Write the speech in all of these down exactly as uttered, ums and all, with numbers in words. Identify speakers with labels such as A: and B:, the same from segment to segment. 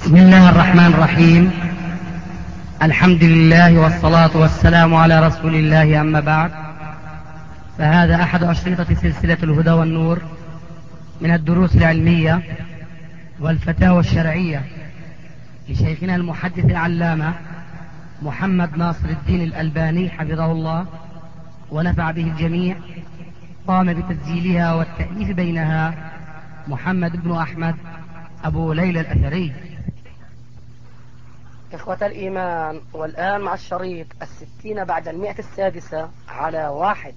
A: بسم الله الرحمن الرحيم. الحمد لله والصلاة والسلام على رسول الله، أما بعد، فهذا أحد أشرطة سلسلة الهدى والنور من الدروس العلمية والفتاوى الشرعية لشيخنا المحدث العلامة محمد ناصر الدين الألباني حفظه الله ونفع به الجميع. قام بتسجيلها والتأليف بينها محمد بن أحمد أبو ليلى الأثري. إخوة الإيمان، والآن مع الشريط الستين بعد المئة السادسة على واحد.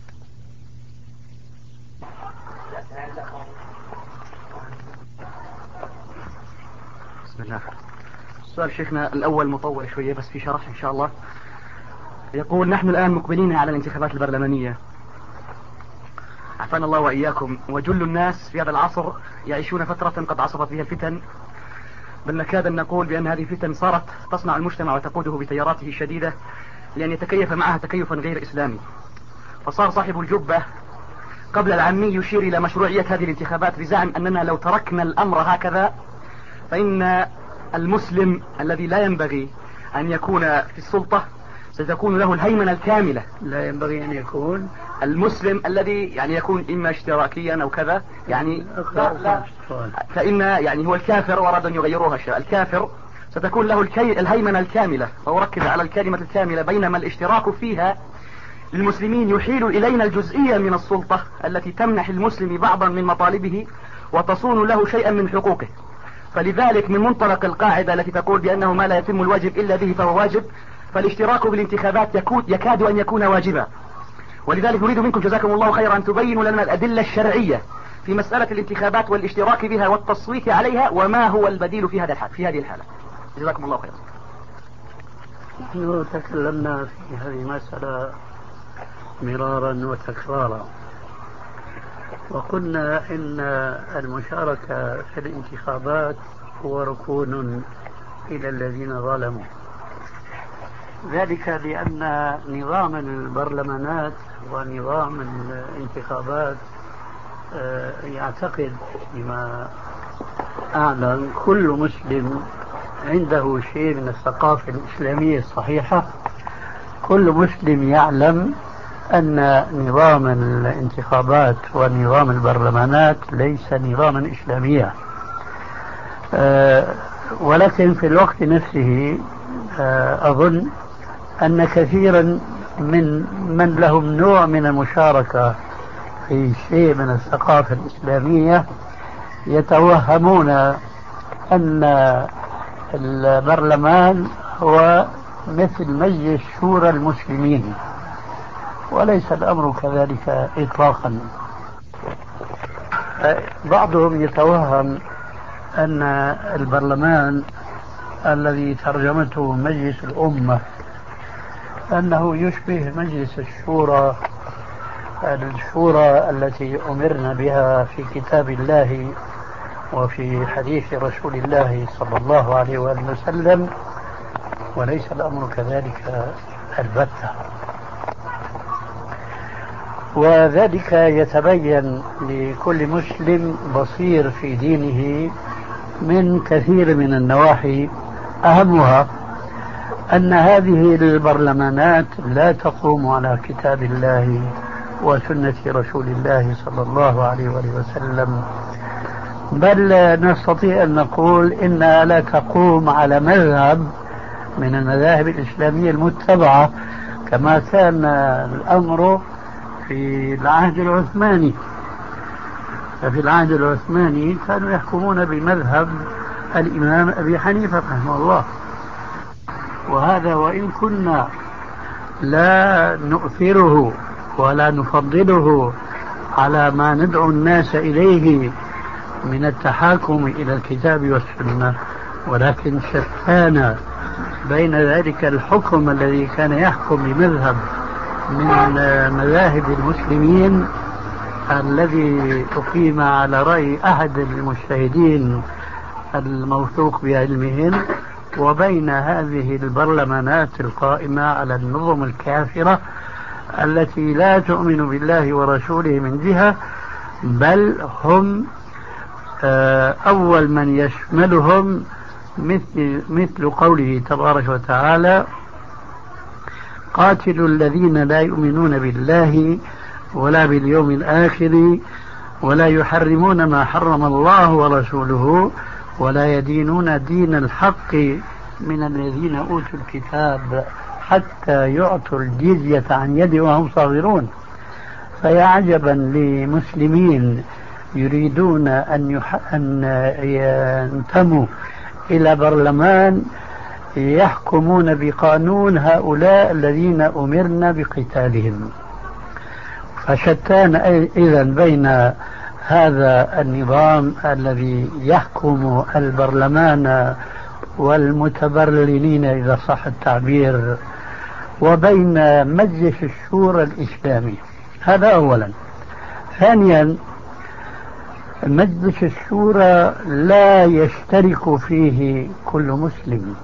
B: بسم الله. سؤال شيخنا الأول مطول شوية بس في شرح إن شاء الله. يقول: نحن الآن مقبلين على الانتخابات البرلمانية، عافانا الله وإياكم، وجل الناس في هذا العصر يعيشون فترة قد عصفت بها الفتن، بل نكاد أن نقول بأن هذه الفتن صارت تصنع المجتمع وتقوده بتياراته الشديدة لأن يتكيف معها تكيفا غير إسلامي. فصار صاحب الجبة قبل العامي يشير إلى مشروعية هذه الانتخابات بزعم أننا لو تركنا الأمر هكذا فإن المسلم الذي لا ينبغي أن يكون في السلطة ستكون له الهيمنة الكاملة.
C: لا ينبغي أن يكون
B: المسلم الذي يعني يكون إما اشتراكيا أو كذا، يعني لا لا فإن يعني هو الكافر، وأراد أن يغيروها الشيء الكافر ستكون له الكي الهيمنة الكاملة، فأركز على الكلمة الكاملة، بينما الاشتراك فيها للمسلمين يحيل إلينا الجزئية من السلطة التي تمنح المسلم بعضا من مطالبه وتصون له شيئا من حقوقه. فلذلك من منطلق القاعدة التي تقول بأنه ما لا يتم الواجب إلا به فهو واجب، فالاشتراك بالانتخابات يكاد أن يكون واجبا. ولذلك نريد منكم جزاكم الله خيرا أن تبينوا لنا الأدلة الشرعية في مسألة الانتخابات والاشتراك بها والتصويت عليها، وما هو البديل في هذا الحال في هذه الحالة. جزاكم الله خيرا.
C: نحن تكلمنا في هذه المسألة مرارا وتكرارا، وقلنا إن المشاركة في الانتخابات هو ركون إلى الذين ظلموا، ذلك لأن نظام البرلمانات ونظام الانتخابات يعتقد بما أعلم كل مسلم عنده شيء من الثقافة الإسلامية الصحيحة. كل مسلم يعلم أن نظام الانتخابات ونظام البرلمانات ليس نظاما إسلاميا، ولكن في الوقت نفسه أظن أن كثيرا من من لهم نوع من المشاركة في شيء من الثقافة الإسلامية يتوهمون أن البرلمان هو مثل مجلس شورى المسلمين، وليس الأمر كذلك إطلاقا. بعضهم يتوهم أن البرلمان الذي ترجمته مجلس الأمة أنه يشبه مجلس الشورى، الشورى التي أمرنا بها في كتاب الله وفي حديث رسول الله صلى الله عليه وآله وسلم، وليس الأمر كذلك البتة. وذلك يتبين لكل مسلم بصير في دينه من كثير من النواحي، أهمها أن هذه البرلمانات لا تقوم على كتاب الله وسنة رسول الله صلى الله عليه وسلم، بل نستطيع أن نقول إنها لا تقوم على مذهب من المذاهب الإسلامية المتبعة كما كان الأمر في العهد العثماني. ففي العهد العثماني كانوا يحكمون بمذهب الإمام أبي حنيفة رحمه الله، وهذا وإن كنا لا نؤثره ولا نفضله على ما ندعو الناس إليه من التحاكم إلى الكتاب والسنة، ولكن شتان بين ذلك الحكم الذي كان يحكم بمذهب من مذاهب المسلمين الذي أقيم على رأي أحد المجتهدين الموثوق بعلمهم، وبين هذه البرلمانات القائمة على النظم الكافرة التي لا تؤمن بالله ورسوله من جهة، بل هم أول من يشملهم مثل, مثل قوله تبارك وتعالى: قاتلوا الذين لا يؤمنون بالله ولا باليوم الآخر ولا يحرمون ما حرم الله ورسوله ولا يدينون دين الحق من الذين أوتوا الكتاب حتى يعطوا الجزية عن يد وهم صاغرون. فيا عجبا لمسلمين يريدون أن, يح... أن ينتموا إلى برلمان يحكمون بقانون هؤلاء الذين أمرنا بقتالهم. فشتان إذن بين هذا النظام الذي يحكم البرلمان والمتبرلين إذا صح التعبير وبين مجلس الشورى الإسلامي. هذا أولا. ثانيا، مجلس الشورى لا يشترك فيه كل مسلم.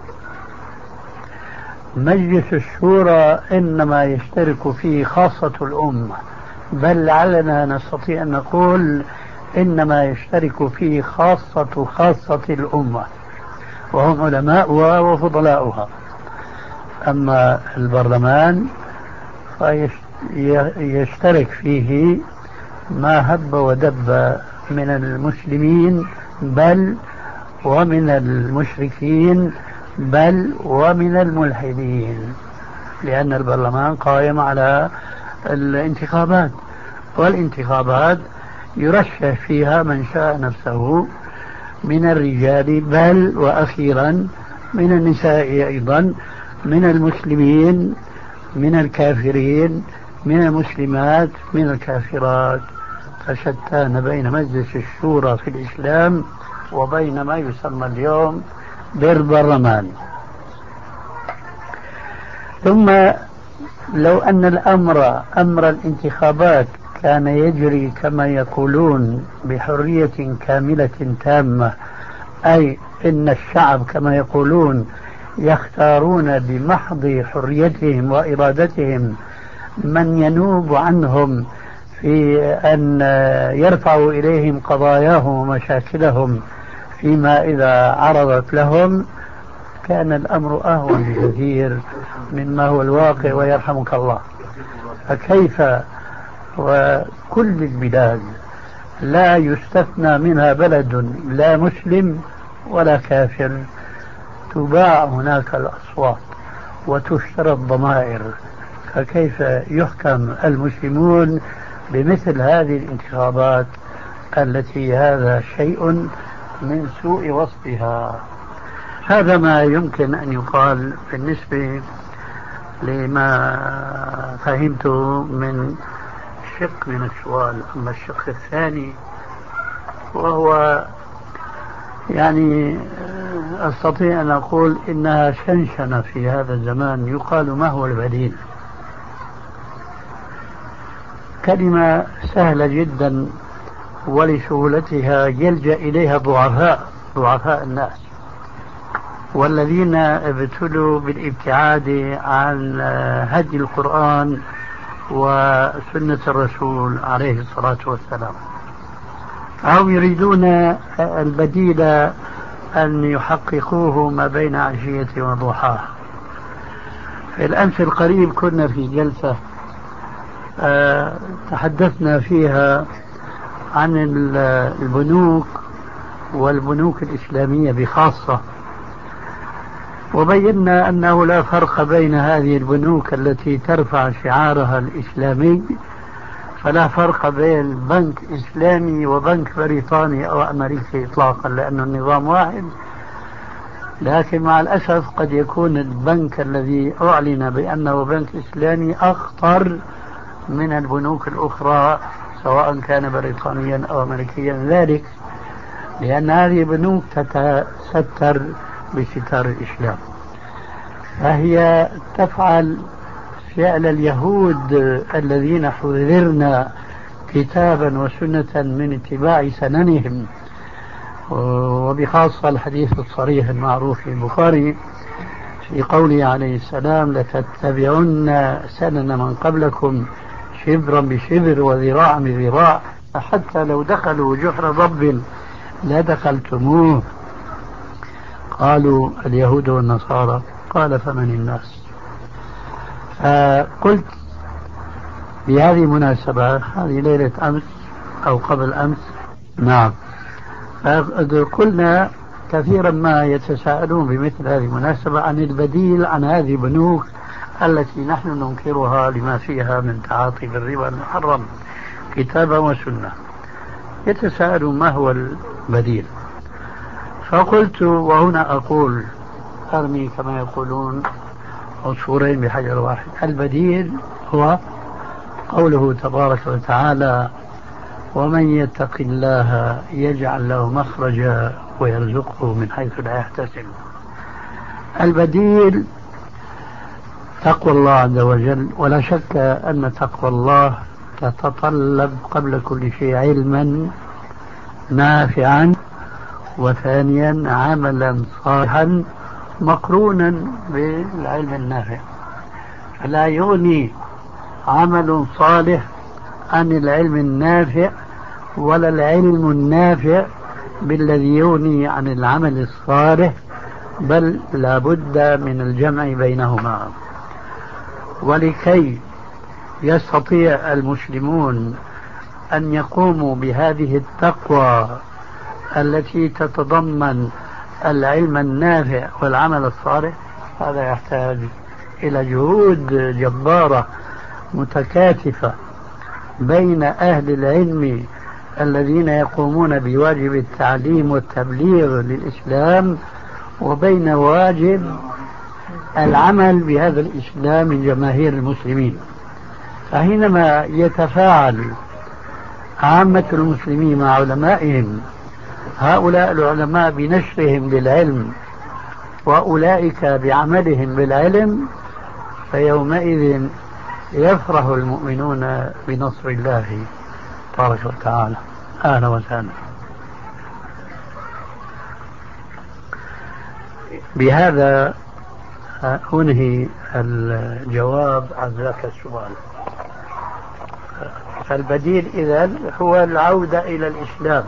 C: مجلس الشورى إنما يشترك فيه خاصة الأمة، بل لعلنا نستطيع أن نقول إنما يشترك فيه خاصة خاصة الأمة وهم علماؤها وفضلاؤها. أما البرلمان فيشترك فيه ما هب ودب من المسلمين بل ومن المشركين بل ومن الملحدين، لأن البرلمان قائم على الانتخابات، والانتخابات يرشح فيها من شاء نفسه من الرجال بل وأخيرا من النساء أيضا، من المسلمين من الكافرين من المسلمات من الكافرات. فشتان بين مجلس الشورى في الإسلام وبين ما يسمى اليوم بالبرلمان. ثم لو أن الأمر أمر الانتخابات كان يجري كما يقولون بحرية كاملة تامة، أي إن الشعب كما يقولون يختارون بمحض حريتهم وإرادتهم من ينوب عنهم في أن يرفعوا إليهم قضاياهم ومشاكلهم فيما إذا عرضت لهم، كان الأمر أهون بكثير مما هو الواقع ويرحمك الله. فكيف وكل البلاد لا يستثنى منها بلد لا مسلم ولا كافر تباع هناك الأصوات وتشترى الضمائر، فكيف يحكم المسلمون بمثل هذه الانتخابات التي هذا شيء من سوء وصفها؟ هذا ما يمكن أن يقال بالنسبة لما فهمته من شق من السؤال. أما الشق الثاني وهو يعني أستطيع أن أقول إنها شنشنة في هذا الزمان، يقال ما هو البديل؟ كلمة سهلة جدا ولسهولتها يلجأ إليها ضعفاء ضعفاء الناس والذين ابتلوا بالابتعاد عن هدي القرآن وسنة الرسول عليه الصلاة والسلام، أو يريدون البديل أن يحققوه ما بين عشية وضحاها. في الأمس القريب كنا في جلسة أه تحدثنا فيها عن البنوك والبنوك الإسلامية بخاصة، وبينا أنه لا فرق بين هذه البنوك التي ترفع شعارها الإسلامي، فلا فرق بين بنك إسلامي وبنك بريطاني أو أمريكي إطلاقا، لأن النظام واحد. لكن مع الأسف قد يكون البنك الذي أعلن بأنه بنك إسلامي أخطر من البنوك الأخرى سواء كان بريطانيا أو أمريكيا، ذلك لأن هذه البنوك تتستر بستار الإسلام، فهي تفعل فعل اليهود الذين حذرنا كتابا وسنة من اتباع سننهم، وبخاصة الحديث الصريح المعروف في البخاري في قوله عليه السلام: لتتبعن سنن من قبلكم شبرا بشبر وذراعا بذراع حتى لو دخلوا جحر ضب لا دخلتموه. قالوا اليهود والنصارى. قال فمن الناس؟ فقلت بهذه المناسبة، هذه ليلة أمس أو قبل أمس، نعم، قلنا كثيرا ما يتساءلون بمثل هذه المناسبة عن البديل عن هذه البنوك التي نحن ننكرها لما فيها من تعاطي بالربا المحرم كتابا وسنة. يتساءلون ما هو البديل. فقلت وهنا أقول أرمي كما يقولون عصفورين بحجر واحد. البديل هو قوله تبارك وتعالى ومن يتق الله يجعل له مخرجا ويرزقه من حيث لا يحتسب. البديل تقوى الله عز وجل، ولا شك أن تقوى الله تتطلب قبل كل شيء علما نافعا، وثانيا عملا صالحا مقرونا بالعلم النافع. فلا يغني عمل صالح عن العلم النافع، ولا العلم النافع بالذي يغني عن العمل الصالح، بل لا بد من الجمع بينهما. ولكي يستطيع المسلمون أن يقوموا بهذه التقوى التي تتضمن العلم النافع والعمل الصالح، هذا يحتاج إلى جهود جبارة متكاتفة بين أهل العلم الذين يقومون بواجب التعليم والتبليغ للإسلام، وبين واجب العمل بهذا الإسلام من جماهير المسلمين. فحينما يتفاعل عامة المسلمين مع علمائهم، هؤلاء العلماء بنشرهم للعلم وأولئك بعملهم بالعلم، فيومئذ يفرح المؤمنون بنصر الله تبارك وتعالى. أهلا وسهلا. بهذا أنهي الجواب عن ذاك السؤال. فالبديل إذن هو العودة إلى الإسلام.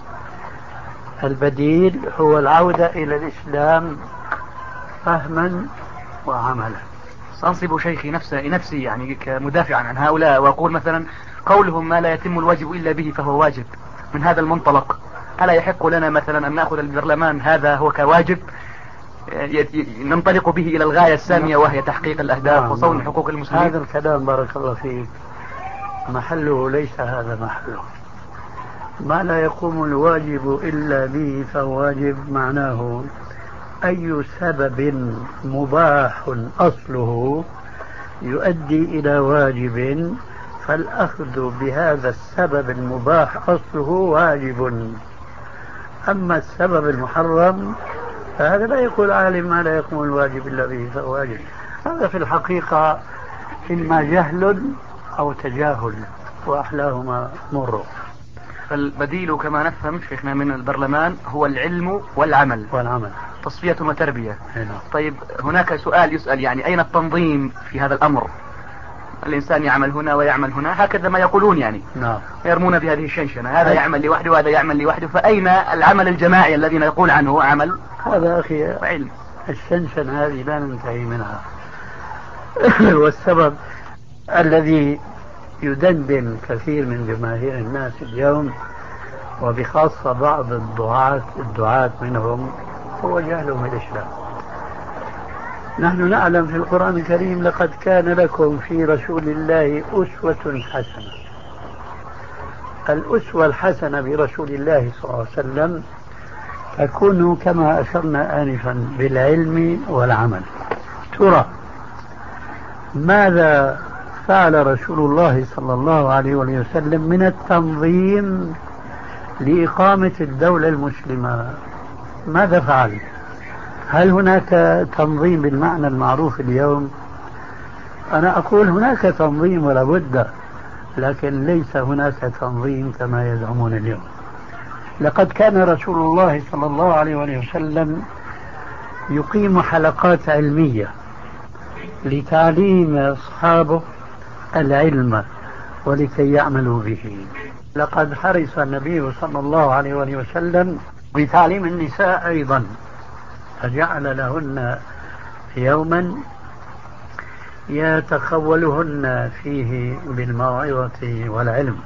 C: البديل هو العودة إلى الإسلام فهما وعملا.
B: سأنصب شيخي نفسي نفسي يعني كمدافعا عن هؤلاء، وأقول مثلا قولهم ما لا يتم الواجب إلا به فهو واجب. من هذا المنطلق ألا يحق لنا مثلا أن نأخذ البرلمان هذا هو كواجب ننطلق به إلى الغاية السامية، وهي تحقيق الأهداف وصون حقوق المسلمين؟
C: هذا الكلام بارك الله فيك محله ليس هذا محله. ما لا يقوم الواجب إلا به فهو واجب، معناه أي سبب مباح أصله يؤدي إلى واجب، فالأخذ بهذا السبب المباح أصله واجب. أما السبب المحرم فهذا لا يقول عالم ما لا يقوم الواجب إلا به فهو واجب. هذا في الحقيقة إما جهل أو تجاهل، وأحلاهما مر.
B: فالبديل كما نفهم شيخنا من البرلمان هو العلم والعمل
C: والعمل
B: تصفية وتربية.
C: هنا.
B: طيب هناك سؤال يسأل، يعني أين التنظيم في هذا الأمر؟ الإنسان يعمل هنا ويعمل هنا، هكذا ما يقولون يعني.
C: نعم.
B: يرمون بهذه الشنشنة، هذا يعمل لوحده وهذا يعمل لوحده، فأين العمل الجماعي الذي يقول عنه عمل؟
C: هذا أخي
B: علم.
C: الشنشنة هذه لا ننتهي منها. والسبب الذي يدندن كثير من جماهير الناس اليوم، وبخاصة بعض الدعاة الدعاة منهم، هو جهلهم بالإسلام. نحن نعلم في القرآن الكريم لقد كان لكم في رسول الله أسوة حسنة. الأسوة الحسنة برسول الله صلى الله عليه وسلم تكون كما أشرنا آنفا بالعلم والعمل. ترى ماذا فعل رسول الله صلى الله عليه وسلم من التنظيم لإقامة الدولة المسلمة؟ ماذا فعل؟ هل هناك تنظيم بالمعنى المعروف اليوم؟ أنا أقول هناك تنظيم ولا بد، لكن ليس هناك تنظيم كما يزعمون اليوم. لقد كان رسول الله صلى الله عليه وسلم يقيم حلقات علمية لتعليم أصحابه العلم ولكي يعملوا به. لقد حرص النبي صلى الله عليه وسلم بتعليم النساء أيضا فجعل لهن يوما يتخولهن فيه بالموعظة والعلم.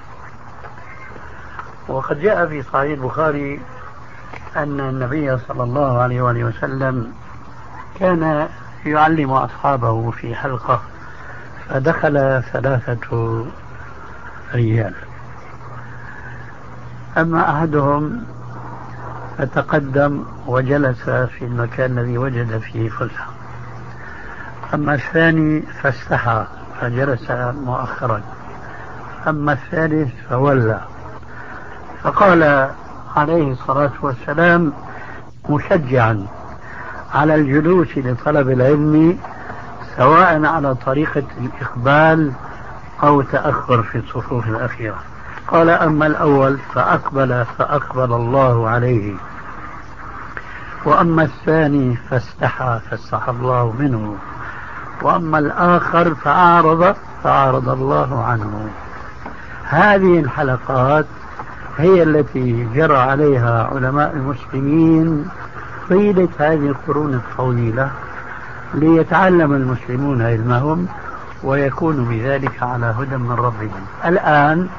C: وقد جاء في صحيح البخاري أن النبي صلى الله عليه وآله وسلم كان يعلم أصحابه في حلقة، فدخل ثلاثة رجال، أما أحدهم فتقدم وجلس في المكان الذي وجد فيه فسحة، أما الثاني فاستحى فجلس مؤخرا، أما الثالث فولى. فقال عليه الصلاة والسلام مشجعا على الجلوس لطلب العلم سواء على طريقة الإقبال أو تأخر في الصفوف الأخيرة، قال أما الأول فأقبل فأقبل الله عليه، وأما الثاني فاستحى فاستحى الله منه، وأما الآخر فأعرض فأعرض الله عنه. هذه الحلقات هي التي جرى عليها علماء المسلمين طيلة هذه القرون الطويلة ليتعلم المسلمون علمهم ويكونوا بذلك على هدى من ربهم. الآن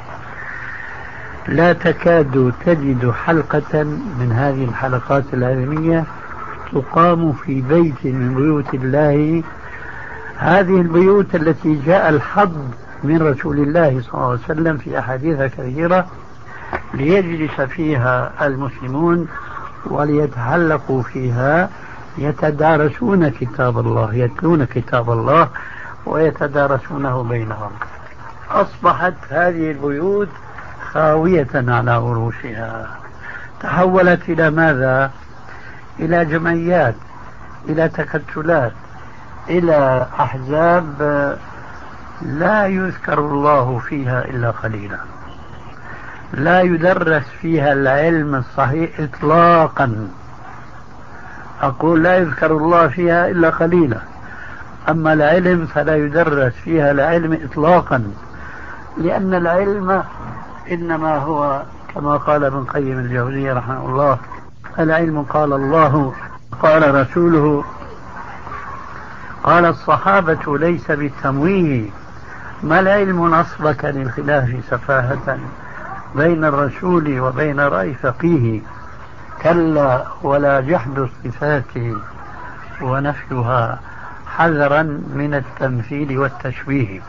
C: لا تكاد تجد حلقة من هذه الحلقات العلمية تقام في بيت من بيوت الله، هذه البيوت التي جاء الحظ من رسول الله صلى الله عليه وسلم في أحاديث كثيرة ليجلس فيها المسلمون وليتحلقوا فيها، يتدارسون كتاب الله، يتلون كتاب الله ويتدارسونه بينهم. أصبحت هذه البيوت خاوية على عروشها، تحولت إلى ماذا؟ إلى جمعيات، إلى تكتلات، إلى أحزاب لا يذكر الله فيها إلا قليلا، لا يدرس فيها العلم الصحيح إطلاقا. أقول لا يذكر الله فيها إلا قليلا، أما العلم فلا يدرس فيها العلم إطلاقا، لأن العلم إنما هو كما قال ابن قيم الجوزية رحمه الله: العلم قال الله قال رسوله قال الصحابة ليس بالتمويه، ما العلم نصبك للخلاف سفاهة بين الرسول وبين رأي فقيه، كلا ولا جحد الصفات ونفيها حذرا من التمثيل والتشبيه.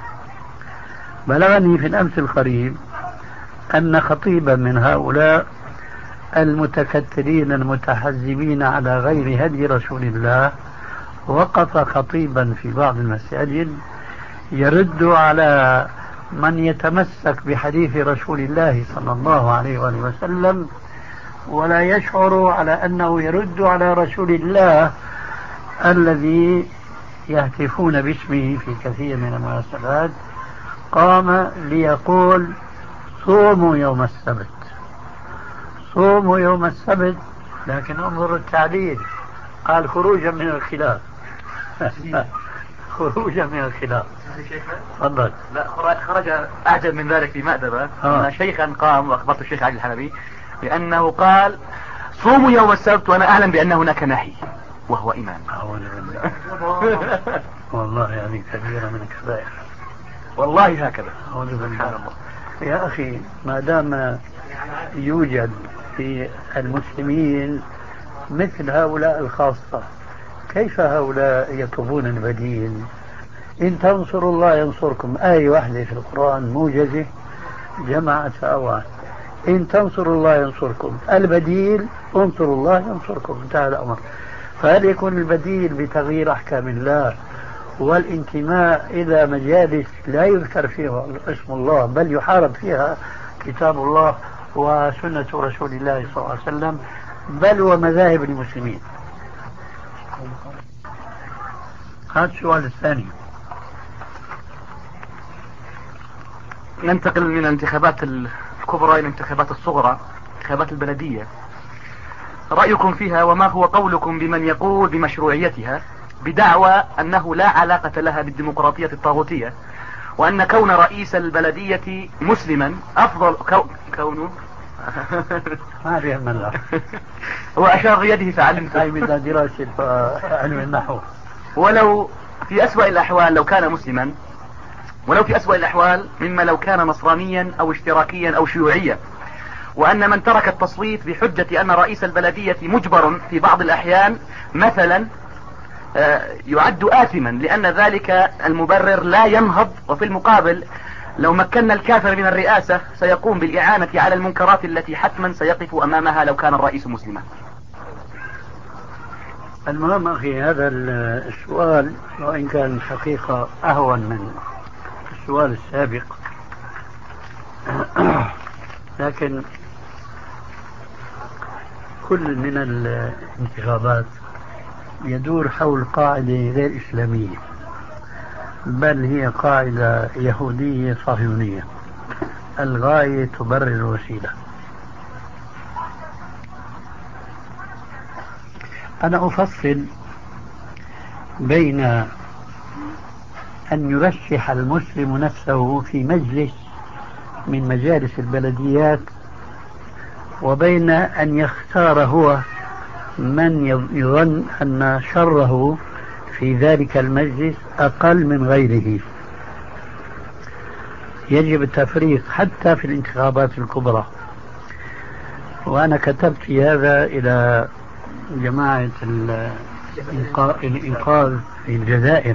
C: بلغني في الأمس القريب أن خطيبا من هؤلاء المتكتلين المتحزبين على غير هدي رسول الله وقف خطيبا في بعض المساجد يرد على من يتمسك بحديث رسول الله صلى الله عليه وآله وسلم ولا يشعر على أنه يرد على رسول الله الذي يهتفون باسمه في كثير من المناسبات. قام ليقول صوموا يوم السبت، صوموا يوم السبت، لكن انظر التعليل، قال خروجا من الخلاف خروجا من الخلاف. تفضل.
B: لا خرج أعجب من ذلك في مأدبة أن شيخا قام، وأخبرت الشيخ علي الحلبي بأنه قال صوموا يوم السبت وأنا أعلم بأن هناك نهي وهو إمام.
C: والله يعني كبيرة من الكبائر،
B: والله هكذا.
C: سبحان الله. يا أخي ما دام يوجد في المسلمين مثل هؤلاء الخاصة، كيف هؤلاء يطلبون البديل؟ إن تنصروا الله ينصركم، آية واحدة في القرآن موجزة جمعت فأوعى. إن تنصروا الله ينصركم، البديل انصروا الله ينصركم، انتهى الأمر. فهل يكون البديل بتغيير أحكام الله والانتماء إلى مجالس لا يذكر فيها اسم الله بل يحارب فيها كتاب الله وسنة رسول الله صلى الله عليه وسلم بل ومذاهب المسلمين؟ هذا السؤال الثاني.
B: ننتقل من الانتخابات الكبرى إلى الانتخابات الصغرى، انتخابات البلدية. رأيكم فيها وما هو قولكم بمن يقول بمشروعيتها بدعوى أنه لا علاقة لها بالديمقراطية الطاغوتية، وأن كون رئيس البلدية مسلما أفضل كونه
C: ما بيعمل
B: هو أشار بيده فعلمت.
C: هاي بدها دراسة علم النحو.
B: ولو في أسوأ الأحوال لو كان مسلما، ولو في أسوأ الأحوال مما لو كان نصرانيا أو اشتراكيا أو شيوعيا، وأن من ترك التصويت بحجة أن رئيس البلدية مجبر في بعض الأحيان مثلا يعد آثما لأن ذلك المبرر لا ينهض، وفي المقابل لو مكنا الكافر من الرئاسة سيقوم بالإعانة على المنكرات التي حتما سيقف أمامها لو كان الرئيس مسلما.
C: المهم أخي هذا السؤال وإن كان الحقيقة أهون من السؤال السابق لكن كل من الانتخابات يدور حول قاعدة غير إسلامية، بل هي قاعدة يهودية صهيونية، الغاية تبرر الوسيلة. أنا أفصل بين أن يرشح المسلم نفسه في مجلس من مجالس البلديات وبين أن يختار هو من يظن أن شره في ذلك المجلس أقل من غيره. يجب التفريق حتى في الانتخابات الكبرى، وأنا كتبت في هذا إلى جماعة الإنقاذ في الجزائر،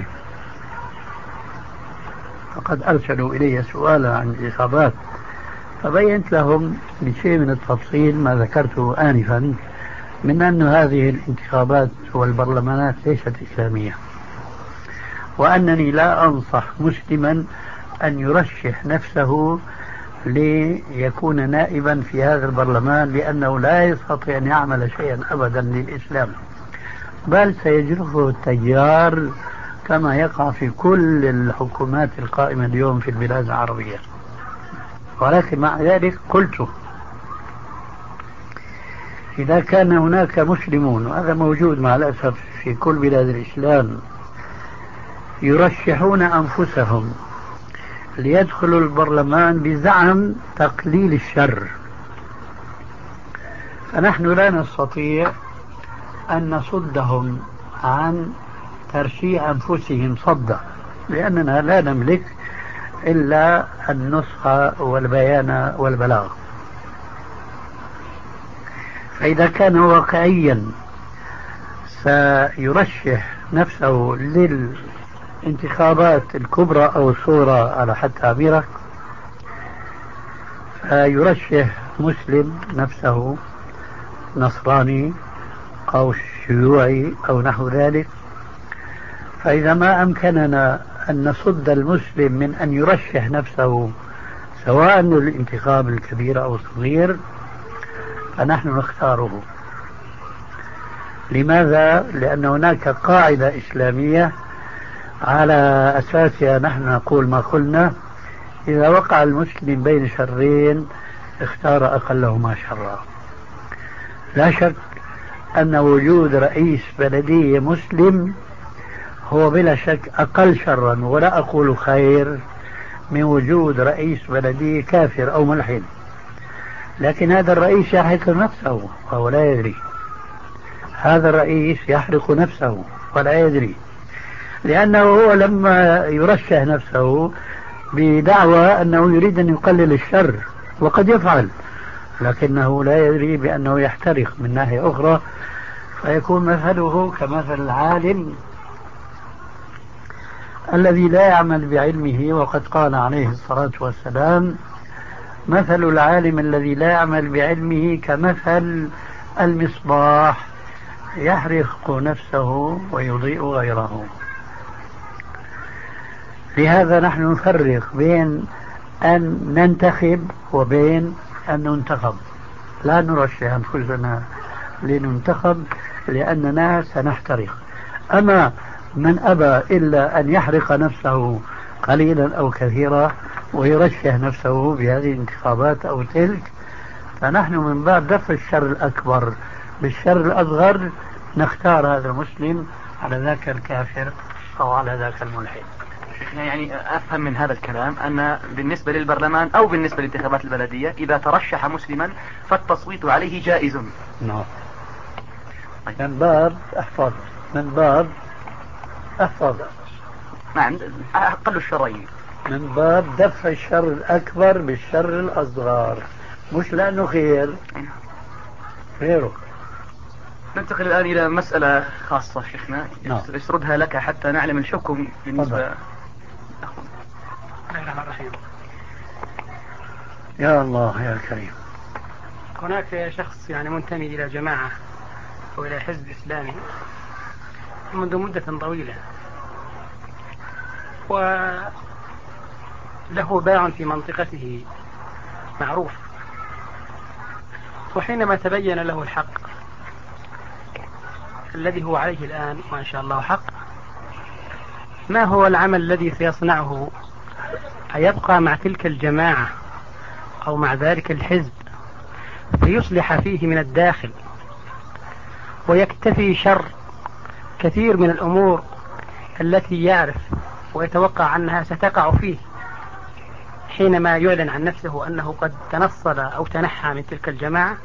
C: فقد أرسلوا إلي سؤالا عن الانتخابات فبينت لهم بشيء من التفصيل ما ذكرته آنفا من أن هذه الانتخابات والبرلمانات ليست إسلامية، وأنني لا أنصح مسلما أن يرشح نفسه ليكون نائبا في هذا البرلمان، لأنه لا يستطيع أن يعمل شيئا أبدا للإسلام، بل سيجرفه التيار كما يقع في كل الحكومات القائمة اليوم في البلاد العربية. ولكن مع ذلك قلت إذا كان هناك مسلمون، وهذا موجود مع الأسف في كل بلاد الإسلام، يرشحون أنفسهم ليدخلوا البرلمان بزعم تقليل الشر، فنحن لا نستطيع أن نصدهم عن ترشيح أنفسهم صدا، لأننا لا نملك إلا النصح والبيان والبلاغ. فإذا كان واقعيا سيرشح نفسه للانتخابات الكبرى أو الصغرى على حد تعبيرك، فيرشح مسلم نفسه نصراني أو شيوعي أو نحو ذلك. فإذا ما أمكننا أن نصد المسلم من أن يرشح نفسه سواء للانتخاب الكبير أو الصغير فنحن نختاره. لماذا؟ لأن هناك قاعدة إسلامية على أساسها نحن نقول ما قلنا: إذا وقع المسلم بين شرين اختار أقلهما شرا. لا شك أن وجود رئيس بلدية مسلم هو بلا شك أقل شرا، ولا أقول خير، من وجود رئيس بلدية كافر أو ملحد. لكن هذا الرئيس يحرق نفسه وهو لا يدري، هذا الرئيس يحرق نفسه ولا يدري، لأنه هو لما يرشح نفسه بدعوى أنه يريد أن يقلل الشر، وقد يفعل، لكنه لا يدري بأنه يحترق من ناحية أخرى، فيكون مثله كمثل العالم الذي لا يعمل بعلمه. وقد قال عليه الصلاة والسلام: مثل العالم الذي لا يعمل بعلمه كمثل المصباح يحرق نفسه ويضيء غيره. لهذا نحن نفرق بين أن ننتخب وبين أن ننتخب. لا نرشح أنفسنا لننتخب لأننا سنحترق. أما من أبى إلا أن يحرق نفسه قليلا أو كثيرا ويرشح نفسه بهذه الانتخابات أو تلك، فنحن من باب دفع الشر الأكبر بالشر الأصغر نختار هذا المسلم على ذاك الكافر أو على ذاك الملحد.
B: يعني أفهم من هذا الكلام أن بالنسبة للبرلمان أو بالنسبة للانتخابات البلدية إذا ترشح مسلما فالتصويت عليه جائز.
C: نعم. من باب احفظ من باب احفظ
B: نعم أقل الشرين، من
C: باب دفع الشر الأكبر بالشر الأصغر، مش لأنه خير غيره.
B: ننتقل الآن إلى مسألة خاصة شيخنا يسردها لك حتى نعلم الحكم بالنسبة.
C: يا الله يا كريم.
A: هناك شخص يعني منتمي إلى جماعة أو إلى حزب إسلامي منذ مدة طويلة وله باع في منطقته معروف، وحينما تبين له الحق الذي هو عليه الآن ما شاء الله حق، ما هو العمل الذي سيصنعه؟ أيبقى مع تلك الجماعة أو مع ذلك الحزب فيصلح فيه من الداخل ويكتفي شر كثير من الأمور التي يعرف ويتوقع أنها ستقع فيه حينما يعلن عن نفسه أنه قد تنصل أو تنحى من تلك الجماعة،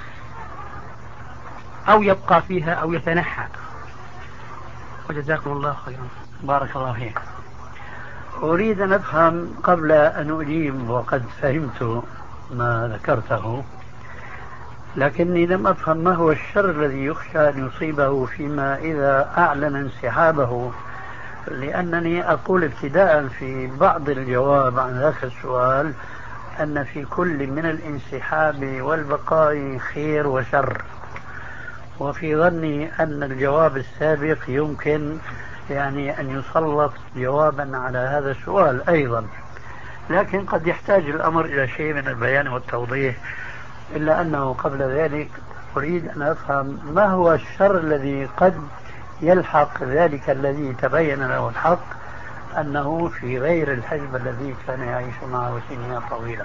A: أو يبقى فيها أو يتنحى؟ وجزاكم الله خيرا.
C: بارك الله فيك. أريد أن أفهم قبل أن أجيب، وقد فهمت ما ذكرته، لكني لم أفهم ما هو الشر الذي يخشى أن يصيبه فيما إذا أعلن انسحابه، لأنني أقول ابتداء في بعض الجواب عن ذاك السؤال أن في كل من الانسحاب والبقاء خير وشر، وفي ظني أن الجواب السابق يمكن يعني أن يسلط جوابا على هذا السؤال أيضا، لكن قد يحتاج الأمر إلى شيء من البيان والتوضيح. إلا أنه قبل ذلك أريد أن أفهم ما هو الشر الذي قد يلحق ذلك الذي تبين له الحق أنه في غير الحزب الذي كان يعيش معه سنين طويلة.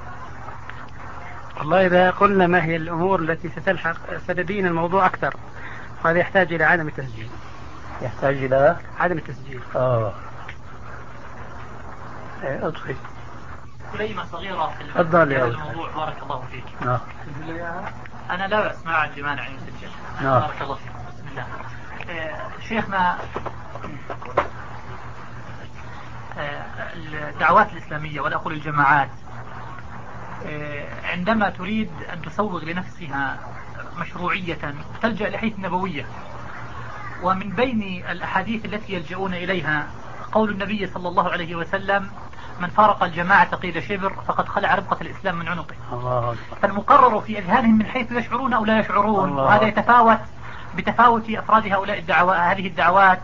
A: والله إذا قلنا ما هي الأمور التي ستلحق ستبين الموضوع أكثر، وهذا يحتاج إلى عدم التسجيل.
C: يحتاج إلى
A: عدم التسجيل.
C: آه إيه أطفي
D: كلمة صغيرة في
C: الموضوع.
D: بارك الله فيك.
C: نعم.
D: أنا لا أسمع عندي مانع أن يسجل.
C: نعم.
D: بارك الله فيك. بسم الله. آه شيخنا، آه الدعوات الإسلامية ولا أقول الجماعات آه عندما تريد أن تسوغ لنفسها مشروعية تلجأ لحديث نبوية، ومن بين الأحاديث التي يلجؤون إليها قول النبي صلى الله عليه وسلم: من فارق الجماعة قيد شبر فقد خلع ربقة الإسلام من عنقه.
C: الله.
D: فالمقرر في أذهانهم من حيث يشعرون أو لا يشعرون، وهذا يتفاوت بتفاوت أفراد هؤلاء الدعوات هذه الدعوات،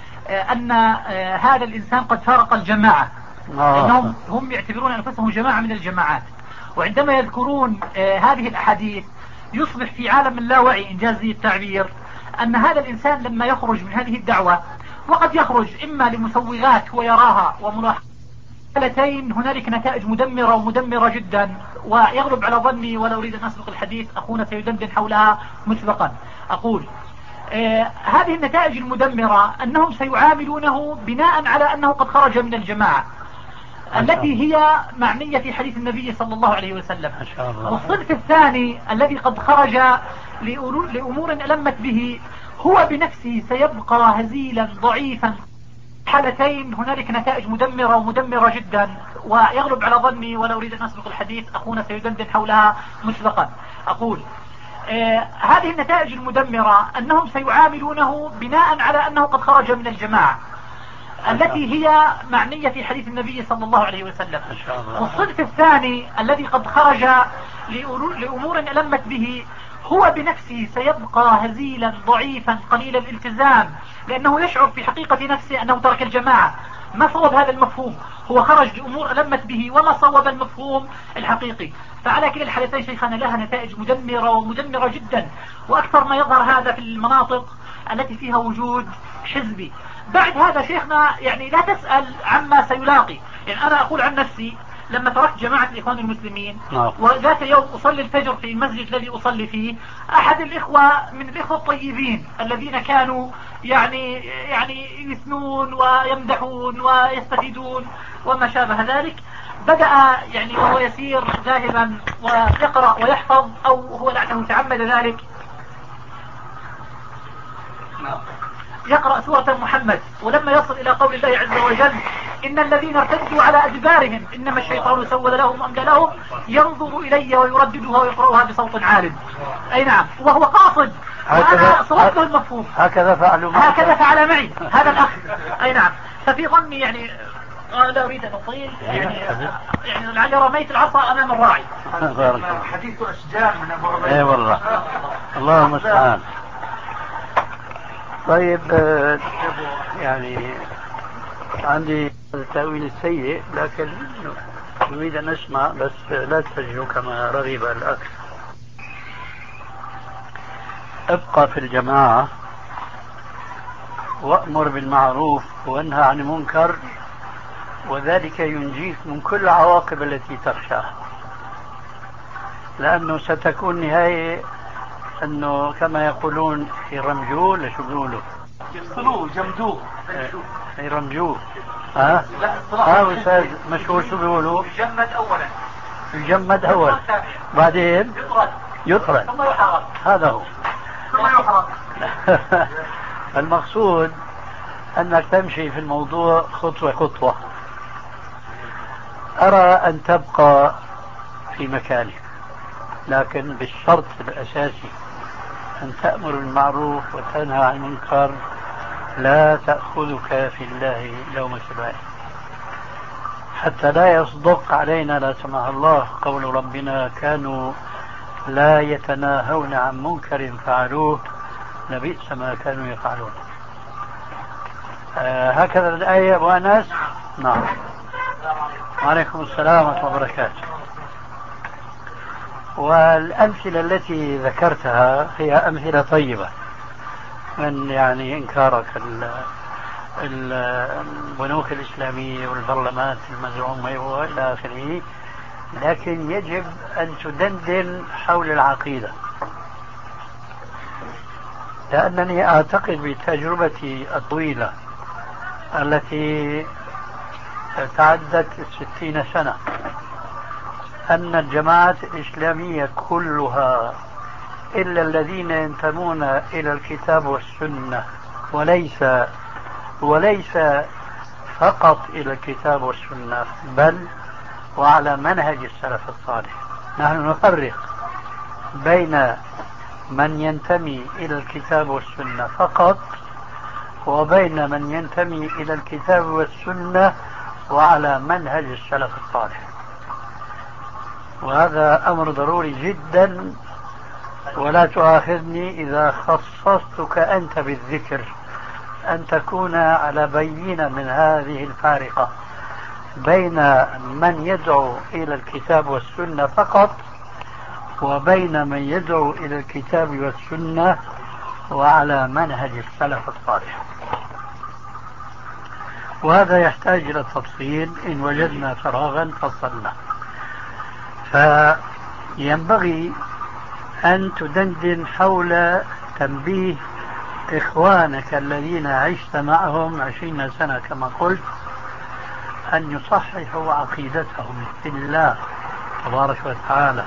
D: أن هذا الإنسان قد فارق الجماعة، لأنهم هم يعتبرون أنفسهم جماعة من الجماعات. وعندما يذكرون هذه الأحاديث يصبح في عالم اللاوعي إنجاز التعبير أن هذا الإنسان لما يخرج من هذه الدعوة، وقد يخرج إما لمسوغات هو يراها وملاحظتين، هنالك نتائج مدمرة ومدمرة جدا، ويغلب على ظني ولا أريد أن أسبق الحديث، أخونا سيدندن حولها مسبقا. أقول آه هذه النتائج المدمرة أنهم سيعاملونه بناء على أنه قد خرج من الجماعة التي هي معنية في حديث النبي صلى الله عليه وسلم. والصنف الثاني الذي قد خرج لأمور ألمت به هو بنفسه سيبقى هزيلا ضعيفا. حالتين هنالك نتائج مدمرة ومدمرة جدا، ويغلب على ظني ولا أريد أن أسبق الحديث، أخونا سيدندن حولها مسبقا. أقول آه هذه النتائج المدمرة أنهم سيعاملونه بناء على أنه قد خرج من الجماعة التي هي معنية في حديث النبي صلى الله عليه وسلم. والصنف الثاني الذي قد خرج لأمور ألمت به هو بنفسه سيبقى هزيلا ضعيفا قليل الالتزام، لأنه يشعر في حقيقة نفسه أنه ترك الجماعة. ما صوب هذا المفهوم؟ هو خرج لأمور ألمت به وما صوب المفهوم الحقيقي. فعلى كلا الحالتين شيخنا لها نتائج مدمرة ومدمرة جدا، وأكثر ما يظهر هذا في المناطق التي فيها وجود حزبي. بعد هذا شيخنا يعني لا تسأل عما سيلاقي. يعني أنا أقول عن نفسي لما تركت جماعة الإخوان المسلمين وذات يوم أصلي الفجر في المسجد الذي أصلي فيه، أحد الإخوة من الإخوة الطيبين الذين كانوا يعني يعني يثنون ويمدحون ويستفيدون وما شابه ذلك، بدأ يعني وهو يسير ذاهبا ويقرأ ويحفظ، أو هو لعله تعمد ذلك، يقرأ سورة محمد، ولما يصل إلى قول الله عز وجل إن الذين ارتدوا على أدبارهم إنما الشيطان سول لهم وأملى لهم، ينظر إلي ويرددها ويقرأها بصوت عال. أي نعم، وهو قاصد، وأنا صرفت له المفهوم.
C: هكذا فعلوا
D: هكذا فعل معي هذا الأخ. أي نعم، ففي ظني يعني أنا لا أريد أن أطيل، يعني يعني لعلي رميت العصا أمام الراعي.
C: حديث أشجار من أبو عبيد. أي والله، الله المستعان. طيب يعني عندي التأويل السيء، لكن نريد أن نسمع، بس لا تسجلوا كما رغب الأخ. ابقى في الجماعة وأمر بالمعروف وانهى عن المنكر، وذلك ينجيك من كل العواقب التي تخشاها، لأنه ستكون نهاية أنه كما يقولون يرمجوه، لشو بيقولوا؟
D: يفصلوه جمدوه
C: يرمجوه. ها؟ ها أستاذ مشهور شو بيقولوا؟
D: يجمد أولا.
C: يجمد أول، بعدين
D: يطرد
C: يطرد
D: ثم يحرق.
C: هذا هو
D: ثم يحرق.
C: المقصود أنك تمشي في الموضوع خطوة خطوة. أرى أن تبقى في مكانك، لكن بالشرط الأساسي أن تأمر بالمعروف وتنهى عن المنكر، لا تأخذك في الله لومة لائم، حتى لا يصدق علينا لا سمح الله قول ربنا كانوا لا يتناهون عن منكر فعلوه لبئس ما كانوا يفعلون. آه هكذا الآية أبو أنس. نعم. وعليكم السلام ورحمة الله وبركاته. والأمثلة التي ذكرتها هي أمثلة طيبة من يعني إنكارك البنوك الإسلامية والبرلمانات المزعومة وإلى آخره، لكن يجب أن تدندن حول العقيدة، لأنني أعتقد بتجربتي الطويلة التي تعدت ستين سنة أن الجماعات الإسلامية كلها إلا الذين ينتمون إلى الكتاب والسنة، وليس وليس فقط إلى الكتاب والسنة، بل وعلى منهج السلف الصالح. نحن نفرق بين من ينتمي إلى الكتاب والسنة فقط، وبين من ينتمي إلى الكتاب والسنة وعلى منهج السلف الصالح، وهذا أمر ضروري جدا. ولا تؤاخذني إذا خصصتك أنت بالذكر، أن تكون على بينة من هذه الفارقة بين من يدعو إلى الكتاب والسنة فقط، وبين من يدعو إلى الكتاب والسنة وعلى منهج السلف الصالح. وهذا يحتاج إلى التفصيل، إن وجدنا فراغا فصلنا. فينبغي أن تدندن حول تنبيه إخوانك الذين عشت معهم عشرين سنة كما قلت، أن يصححوا عقيدتهم في الله تبارك وتعالى.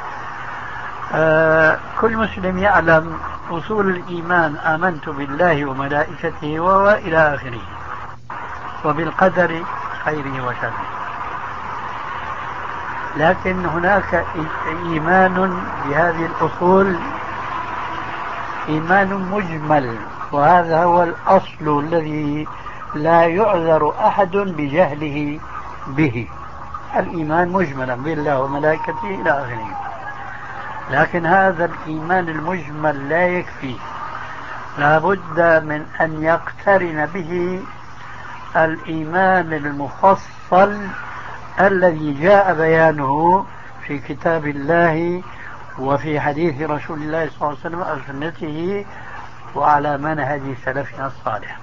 C: آه كل مسلم يعلم أصول الإيمان: آمنت بالله وملائكته وإلى آخره، وبالقدر خيره وشره. لكن هناك إيمان بهذه الأصول إيمان مجمل، وهذا هو الأصل الذي لا يعذر أحد بجهله به. الإيمان مجملا بالله وملائكته إلى آخره، لكن هذا الإيمان المجمل لا يكفي، لا بد من أن يقترن به الإيمان المفصل الذي جاء بيانه في كتاب الله وفي حديث رسول الله صلى الله عليه وسلم أو سنته وعلى منهج سلفنا الصالح.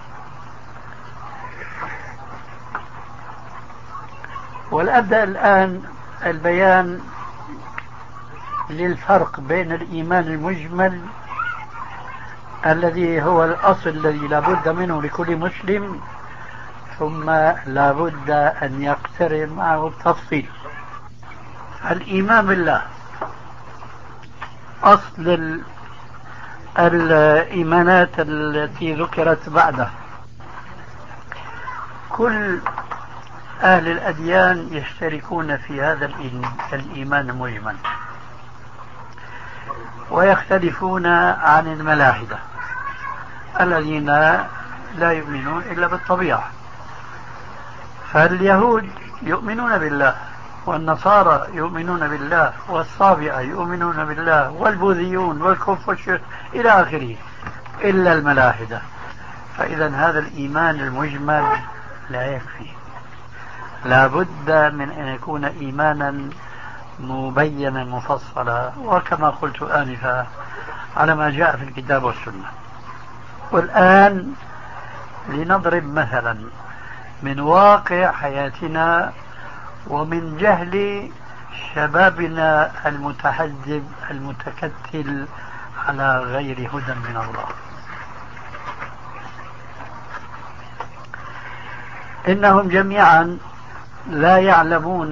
C: والأبدأ الآن البيان للفرق بين الإيمان المجمل الذي هو الأصل الذي لا بد منه لكل مسلم، ثم لا بد أن يقترن معه التفصيل. الإيمان بالله أصل الإيمانات التي ذكرت بعده. كل أهل الأديان يشتركون في هذا الإيمان المجمل، ويختلفون عن الملاحدة الذين لا يؤمنون إلا بالطبيعة. فاليهود يؤمنون بالله، والنصارى يؤمنون بالله، والصابئة يؤمنون بالله، والبوذيون والكونفوشيوس إلى آخره، إلا الملاحدة. فإذا هذا الإيمان المجمل لا يكفي، لا بد من أن يكون إيمانا مبينا مفصلا، وكما قلت آنفا على ما جاء في الكتاب والسنة. والآن لنضرب مثلا من واقع حياتنا ومن جهل شبابنا المتحزب المتكتل على غير هدى من الله. إنهم جميعا لا يعلمون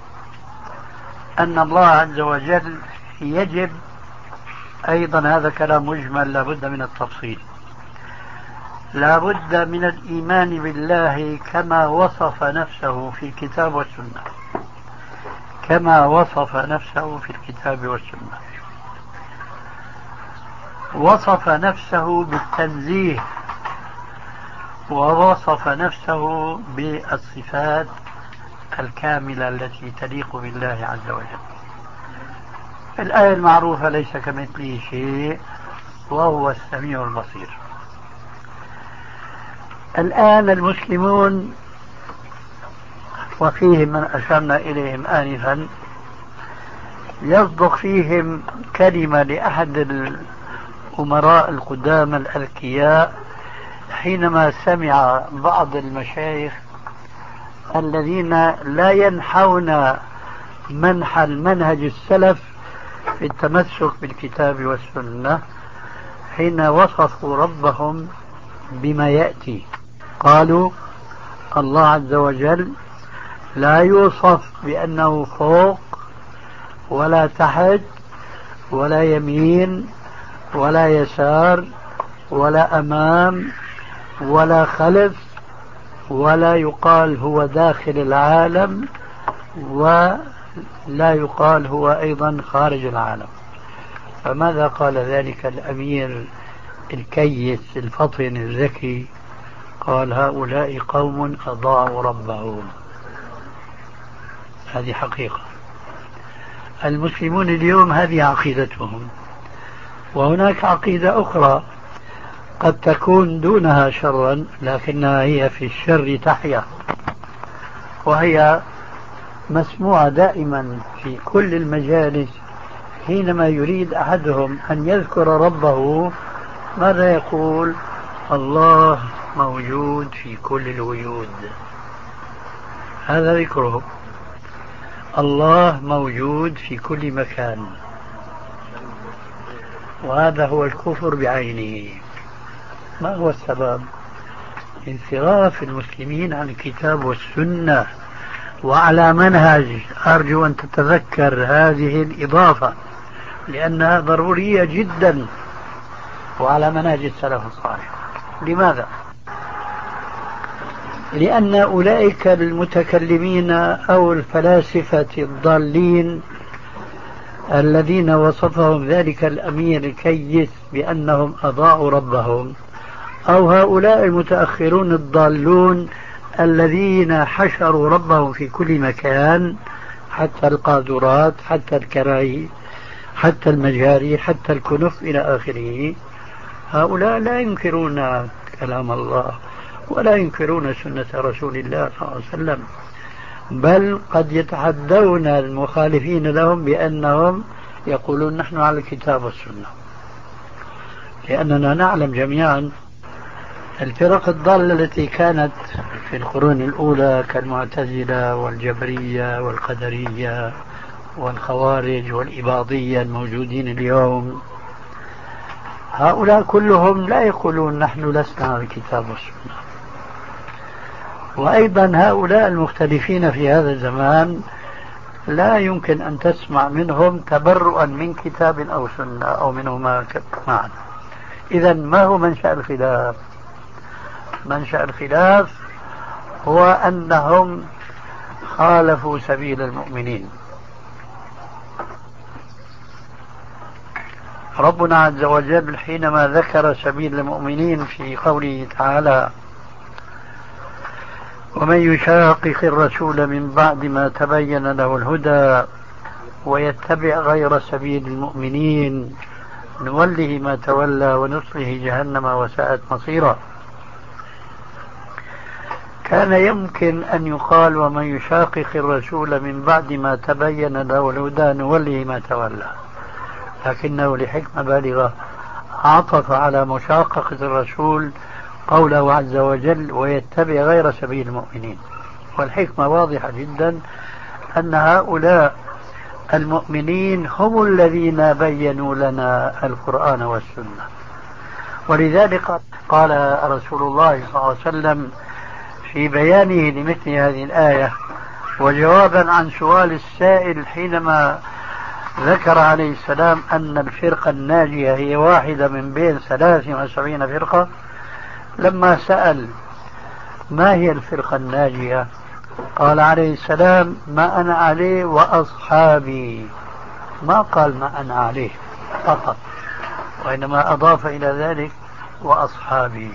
C: أن الله عز وجل يجب، أيضا هذا كلام مجمل لا بد من التفصيل، لا بد من الإيمان بالله كما وصف نفسه في الكتاب والسنة، كما وصف نفسه في الكتاب والسنة. وصف نفسه بالتنزيه، ووصف نفسه بالصفات الكاملة التي تليق بالله عز وجل. الآية المعروفة ليس كمثله شيء وهو السميع البصير. الآن المسلمون وفيهم من أشرنا إليهم آنفا يصدق فيهم كلمة لأحد الأمراء القدامى الأذكياء حينما سمع بعض المشايخ الذين لا ينحون منح المنهج السلف في التمسك بالكتاب والسنة، حين وصفوا ربهم بما يأتي. قالوا الله عز وجل لا يوصف بأنه فوق ولا تحت ولا يمين ولا يسار ولا أمام ولا خلف، ولا يقال هو داخل العالم ولا يقال هو أيضا خارج العالم. فماذا قال ذلك الأمير الكيس الفطن الذكي؟ قال هؤلاء قوم أضاعوا ربهم. هذه حقيقة. المسلمون اليوم هذه عقيدتهم، وهناك عقيدة أخرى قد تكون دونها شرا لكنها هي في الشر تحيا، وهي مسموعة دائما في كل المجالس. حينما يريد أحدهم أن يذكر ربه ماذا يقول؟ الله موجود في كل الوجود. هذا ذكره، الله موجود في كل مكان، وهذا هو الكفر بعينه. ما هو السبب؟ انصراف المسلمين عن الكتاب والسنة وعلى منهج. أرجو أن تتذكر هذه الإضافة لأنها ضرورية جدا، وعلى منهج السلف الصالح. لماذا؟ لأن أولئك المتكلمين أو الفلاسفة الضالين الذين وصفهم ذلك الأمير الكيس بأنهم أضاعوا ربهم، أو هؤلاء المتأخرون الضالون الذين حشروا ربهم في كل مكان، حتى القاذورات، حتى الكراهي، حتى المجاري، حتى الكنف إلى آخره، هؤلاء لا ينكرون كلام الله ولا ينكرون سنة رسول الله صلى الله عليه وسلم، بل قد يتحدون المخالفين لهم بأنهم يقولون نحن على الكتاب والسنة. لأننا نعلم جميعا الفرق الضالة التي كانت في القرون الأولى كالمعتزلة والجبرية والقدرية والخوارج والإباضية الموجودين اليوم، هؤلاء كلهم لا يقولون نحن لسنا على الكتاب والسنة. وأيضا هؤلاء المختلفين في هذا الزمان لا يمكن أن تسمع منهم تبرؤا من كتاب أو سنة أو منهما معا. إذا ما هو منشأ الخلاف؟ منشأ الخلاف هو أنهم خالفوا سبيل المؤمنين. ربنا عز وجل حينما ذكر سبيل المؤمنين في قوله تعالى: ومن يشاقق الرسول من بعد ما تبين له الهدى ويتبع غير سبيل المؤمنين نوله ما تولى ونصله جهنم وساءت مصيرا. كان يمكن أن يقال ومن يشاقق الرسول من بعد ما تبين له الهدى نوله ما تولى، لكنه لحكمة بالغة عطف على مشاققة الرسول قوله عز وجل: ويتبع غير سبيل المؤمنين. والحكمة واضحة جدا، أن هؤلاء المؤمنين هم الذين بينوا لنا القرآن والسنة. ولذلك قال رسول الله صلى الله عليه وسلم في بيانه لمثل هذه الآية وجوابا عن سؤال السائل حينما ذكر عليه السلام أن الفرقة الناجية هي واحدة من بين ثلاث وسبعين فرقة، لما سأل ما هي الفرقة الناجية قال عليه السلام: ما أنا عليه وأصحابي. ما قال ما أنا عليه فقط، وإنما أضاف إلى ذلك وأصحابي.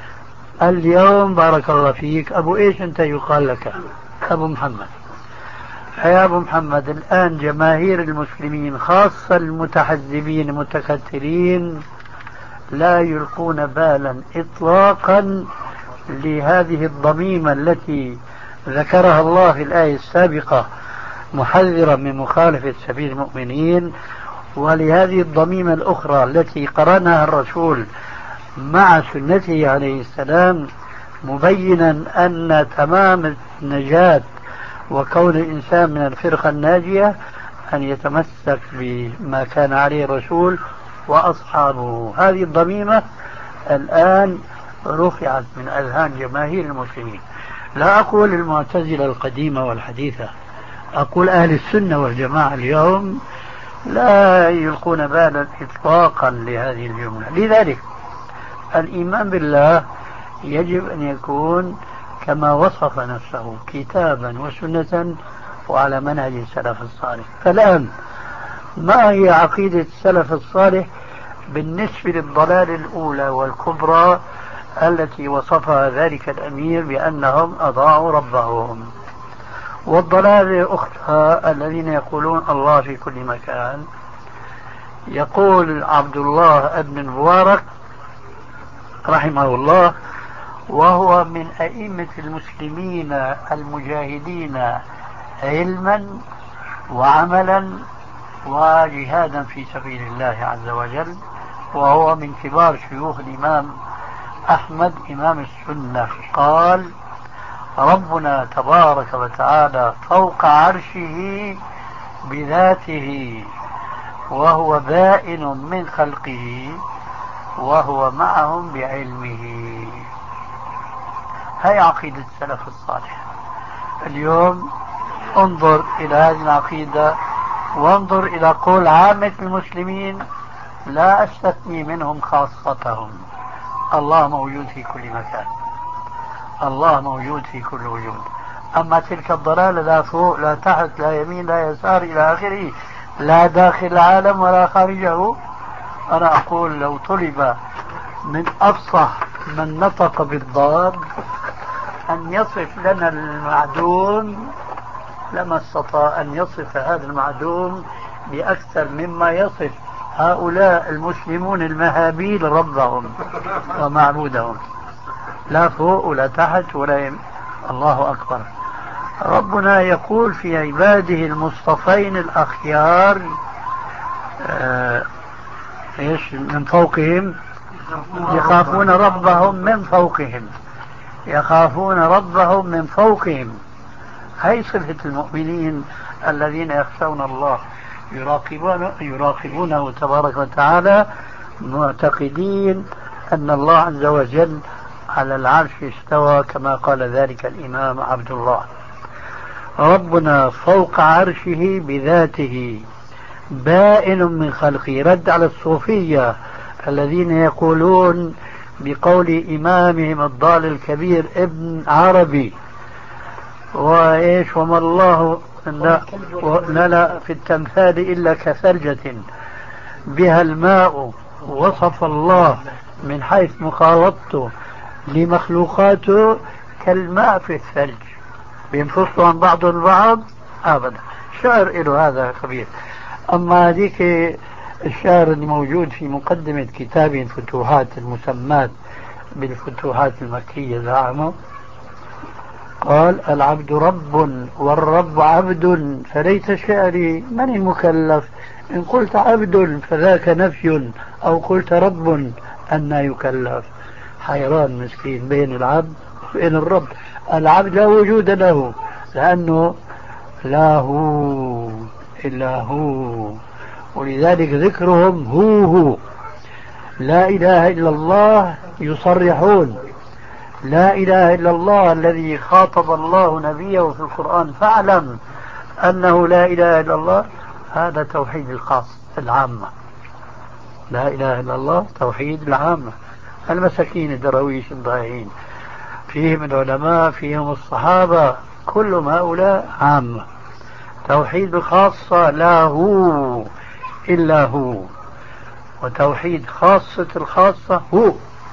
C: اليوم بارك الله فيك أبو إيش أنت يقال لك؟ أبو محمد. يا أبو محمد، الآن جماهير المسلمين خاصة المتحزبين المتكتلين لا يلقون بالا إطلاقا لهذه الضميمة التي ذكرها الله في الآية السابقة محذرا من مخالفة سبيل المؤمنين، ولهذه الضميمة الأخرى التي قرنها الرسول مع سنته عليه السلام مبينا أن تمام النجاة وكون الإنسان من الفرقة الناجية أن يتمسك بما كان عليه الرسول وأصحابه. هذه الضميمة الآن رفعت من أذهان جماهير المسلمين. لا أقول المعتزلة القديمة والحديثة، أقول أهل السنة والجماعة اليوم لا يلقون بالا إطلاقا لهذه الجملة. لذلك الإيمان بالله يجب أن يكون كما وصف نفسه كتابا وسنة وعلى منهج السلف الصالح. فالآن ما هي عقيدة السلف الصالح بالنسبة للضلال الأولى والكبرى التي وصفها ذلك الأمير بأنهم أضاعوا ربهم؟ والضلال أختها الذين يقولون الله في كل مكان. يقول عبد الله بن المبارك رحمه الله، وهو من أئمة المسلمين المجاهدين علما وعملا وجهادا في سبيل الله عز وجل، وهو من كبار شيوخ الإمام أحمد إمام السنة، قال: ربنا تبارك وتعالى فوق عرشه بذاته وهو بائن من خلقه وهو معهم بعلمه. هي عقيدة السلف الصالح. اليوم انظر إلى هذه العقيدة وانظر إلى قول عامة المسلمين، لا أستثني منهم خاصتهم: الله موجود في كل مكان، الله موجود في كل وجود. أما تلك الضلالة لا فوق لا تحت لا يمين لا يسار إلى آخره، لا داخل العالم ولا خارجه، أنا أقول لو طلب من أفصح من نطق بالضاد أن يصف لنا المعدوم لما استطاع أن يصف هذا المعدوم بأكثر مما يصف هؤلاء المسلمون المهابيل ربهم ومعبودهم. لا فوق ولا تحت ولا يم... الله أكبر. ربنا يقول في عباده المصطفين الأخيار آه إيش من فوقهم يخافون ربهم من فوقهم، يخافون ربهم من فوقهم. هي صفة المؤمنين الذين يخشون الله، يراقبون يراقبونه تبارك وتعالى معتقدين أن الله عز وجل على العرش استوى كما قال ذلك الإمام عبد الله. ربنا فوق عرشه بذاته بائن من خلقه. رد على الصوفية الذين يقولون بقول إمامهم الضال الكبير ابن عربي وإيش وما الله لا, لا, لا في التمثال إلا كثلجة بها الماء. وصف الله من حيث مخالطته لمخلوقاته كالماء في الثلج بينفصلوا عن بعض البعض أبدا. شعر له هذا خبير. أما هذيك الشعر اللي موجود في مقدمة كتاب الفتوحات المسمات بالفتوحات المكية زعمه قال العبد رب والرب عبد فليت شعري من المكلف إن قلت عبد فذاك نفي أو قلت رب أن يكلف. حيران مسكين بين العبد وبين الرب. العبد لا وجود له لأنه لا هو إلا هو، ولذلك ذكرهم هو هو. لا إله إلا الله يصرحون لا إله إلا الله الذي خاطب الله نبيه في القرآن فاعلم أنه لا إله إلا الله. هذا توحيد الخاص العامة. لا إله إلا الله توحيد العامة. المساكين الدرويش الضائعين فيهم العلماء فيهم الصحابة كلهم هؤلاء عامة. توحيد الخاصة لا هو إلا هو، وتوحيد خاصة الخاصة هو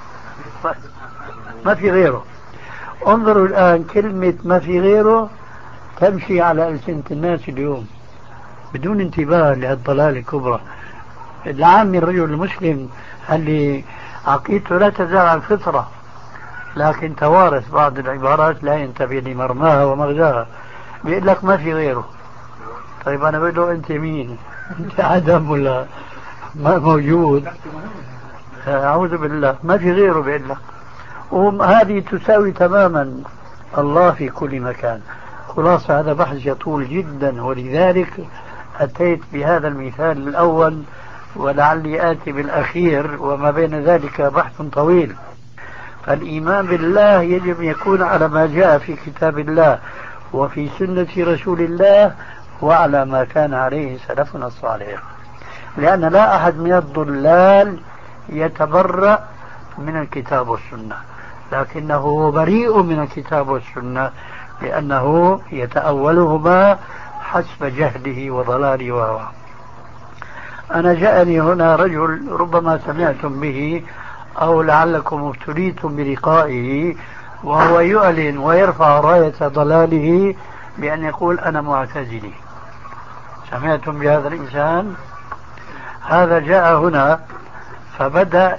C: ما في غيره. انظروا الآن كلمة ما في غيره تمشي على ألسنة الناس اليوم بدون انتباه لهالضلال الكبرى. العام الرجل المسلم اللي عقيدته لا تزال على الفطرة لكن توارث بعض العبارات لا ينتبه لمرماها ومغزاها بيقول لك ما في غيره. طيب أنا بقول له أنت مين؟ أنت عدم ولا ما موجود؟ أعوذ بالله ما في غيره بيقول لك. وهذه تساوي تماما الله في كل مكان. خلاصة هذا بحث يطول جدا ولذلك أتيت بهذا المثال الأول ولعلي آتي بالأخير وما بين ذلك بحث طويل. فالإيمان بالله يجب أن يكون على ما جاء في كتاب الله وفي سنة رسول الله وعلى ما كان عليه سلفنا الصالح، لأن لا أحد من الضلال يتبرأ من الكتاب والسنة لكنه بريء من الكتاب والسنة لأنه يتأولهما حسب جهله وضلاله وهواه. أنا جاءني هنا رجل ربما سمعتم به أو لعلكم ابتليتم بلقائه وهو يعلن ويرفع راية ضلاله بأن يقول أنا معتزلي. سمعتم بهذا الإنسان؟ هذا جاء هنا فبدأ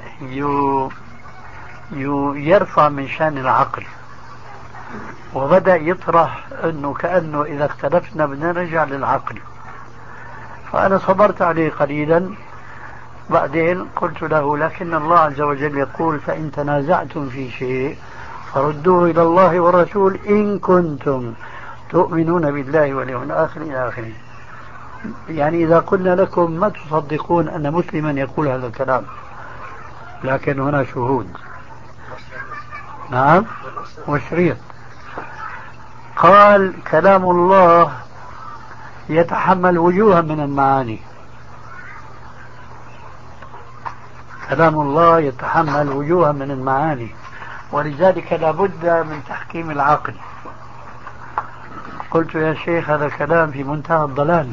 C: يرفع من شأن العقل وبدأ يطرح أنه كأنه إذا اختلفنا بدنا نرجع للعقل. فأنا صبرت عليه قليلا بعدين قلت له لكن الله عز وجل يقول فإن تنازعتم في شيء فردوه إلى الله والرسول إن كنتم تؤمنون بالله واليوم الآخر إلى آخره. يعني إذا قلنا لكم ما تصدقون أن مسلما يقول هذا الكلام لكن هنا شهود. نعم وشريط. قال كلام الله يتحمل وجوها من المعاني. كلام الله يتحمل وجوها من المعاني ولذلك لابد من تحكيم العقل. قلت يا شيخ هذا كلام في منتهى الضلال.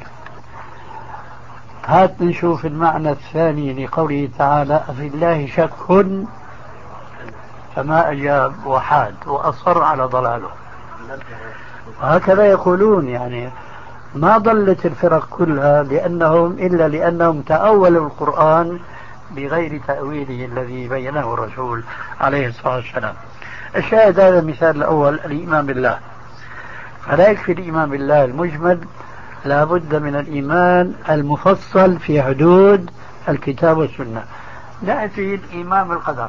C: هات نشوف المعنى الثاني لقوله تعالى أفي الله شك فما أجاب وحاد وأصر على ضلاله. وهكذا يقولون يعني ما ضلت الفرق كلها لأنهم إلا لأنهم تأولوا القرآن بغير تأويله الذي بينه الرسول عليه الصلاة والسلام. الشاهد هذا المثال الأول الإيمان بالله. فلا يكفي الإيمان بالله المجمل لا بد من الإيمان المفصل في حدود الكتاب والسنة. نأتي الإيمان بالقدر.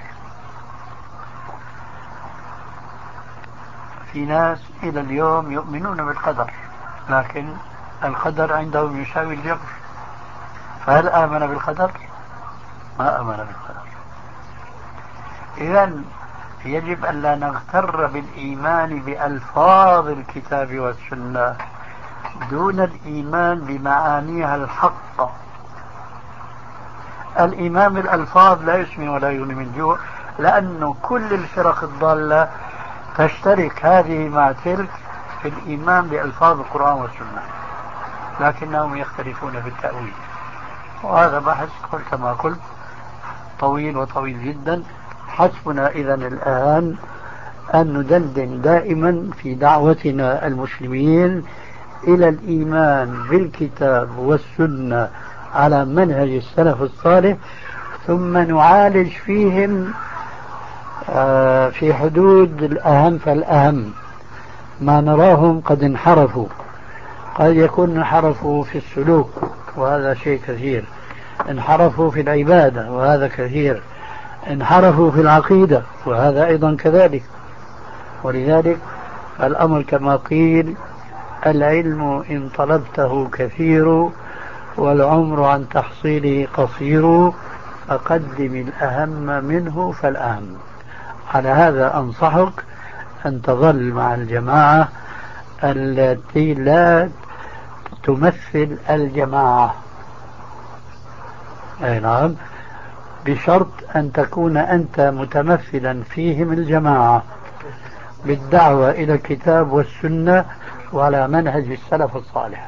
C: في ناس إلى اليوم يؤمنون بالقدر لكن القدر عندهم يساوي الجبر. فهل آمن بالقدر؟ ما آمن بالقدر. إذن يجب أن لا نغتر بالإيمان بألفاظ الكتاب والسنة دون الإيمان بمعانيها الحق. الإيمان بالألفاظ لا يسمن ولا يغني من جوع، لأنه كل الفرق الضالة تشترك هذه مع تلك في الإيمان بألفاظ القرآن والسنة، لكنهم يختلفون في التأويل. وهذا بحث قلت ما قلت طويل وطويل جدا. حسبنا إذن الآن أن ندندن دائما في دعوتنا المسلمين إلى الإيمان بالكتاب والسنة على منهج السلف الصالح، ثم نعالج فيهم في حدود الأهم فالأهم. ما نراهم قد انحرفوا، قد يكون انحرفوا في السلوك وهذا شيء كثير، انحرفوا في العبادة وهذا كثير، انحرفوا في العقيدة وهذا أيضا كذلك. ولذلك الأمر كما قيل: العلم إن طلبته كثير والعمر عن تحصيله قصير، فقدم الأهم منه فالأهم. على هذا أنصحك أن تظل مع الجماعة التي لا تمثل الجماعة، أي نعم، بشرط أن تكون أنت متمثلا فيهم الجماعة بالدعوة إلى الكتاب والسنة وعلى منهج السلف الصالح.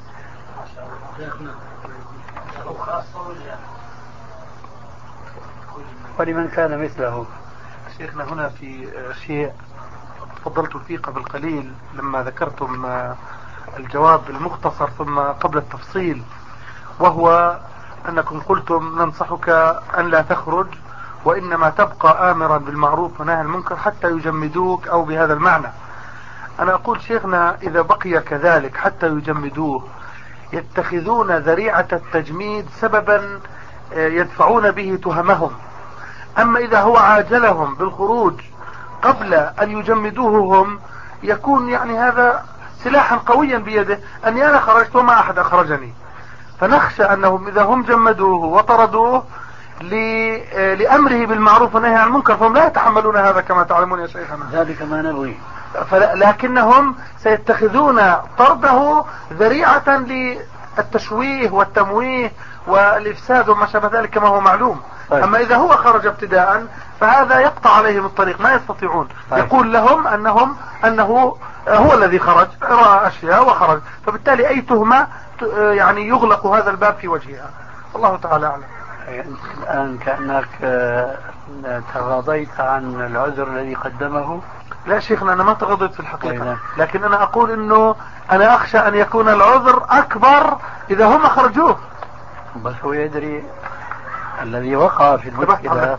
C: ولمن كان مثله.
E: شيخنا هنا في شيء تفضلت فيه قبل قليل لما ذكرتم الجواب المختصر ثم قبل التفصيل، وهو أنكم قلتم: ننصحك أن لا تخرج وإنما تبقى آمرا بالمعروف ونهى عن المنكر حتى يجمدوك، أو بهذا المعنى. أنا أقول شيخنا إذا بقي كذلك حتى يجمدوه يتخذون ذريعة التجميد سببا يدفعون به تهمهم. أما إذا هو عاجلهم بالخروج قبل أن يجمدوه هم، يكون يعني هذا سلاحا قويا بيده، أني أنا خرجت وما أحد أخرجني. فنخشى أنهم إذا هم جمدوه وطردوه لأمره بالمعروف والنهي عن المنكر فهم لا يتحملون هذا كما تعلمون يا شيخنا.
C: ذلك ما نبغي.
E: لكنهم سيتخذون طرده ذريعة للتشويه والتمويه والإفساد وما شابه ذلك كما هو معلوم. طيب. أما إذا هو خرج ابتداء فهذا يقطع عليهم الطريق، ما يستطيعون. طيب. يقول لهم أنهم أنه هو الذي خرج، رأى أشياء وخرج، فبالتالي أي تهمة يعني يغلق هذا الباب في وجهها. الله تعالى أعلم.
C: الآن كأنك تغاضيت عن العذر الذي قدمه.
E: لا شيخنا أنا ما تغضيت في الحقيقة، لكن أنا أقول أنه أنا أخشى أن يكون العذر أكبر إذا هم خرجوه.
C: بس هو يدري الذي وقع في المشكلة،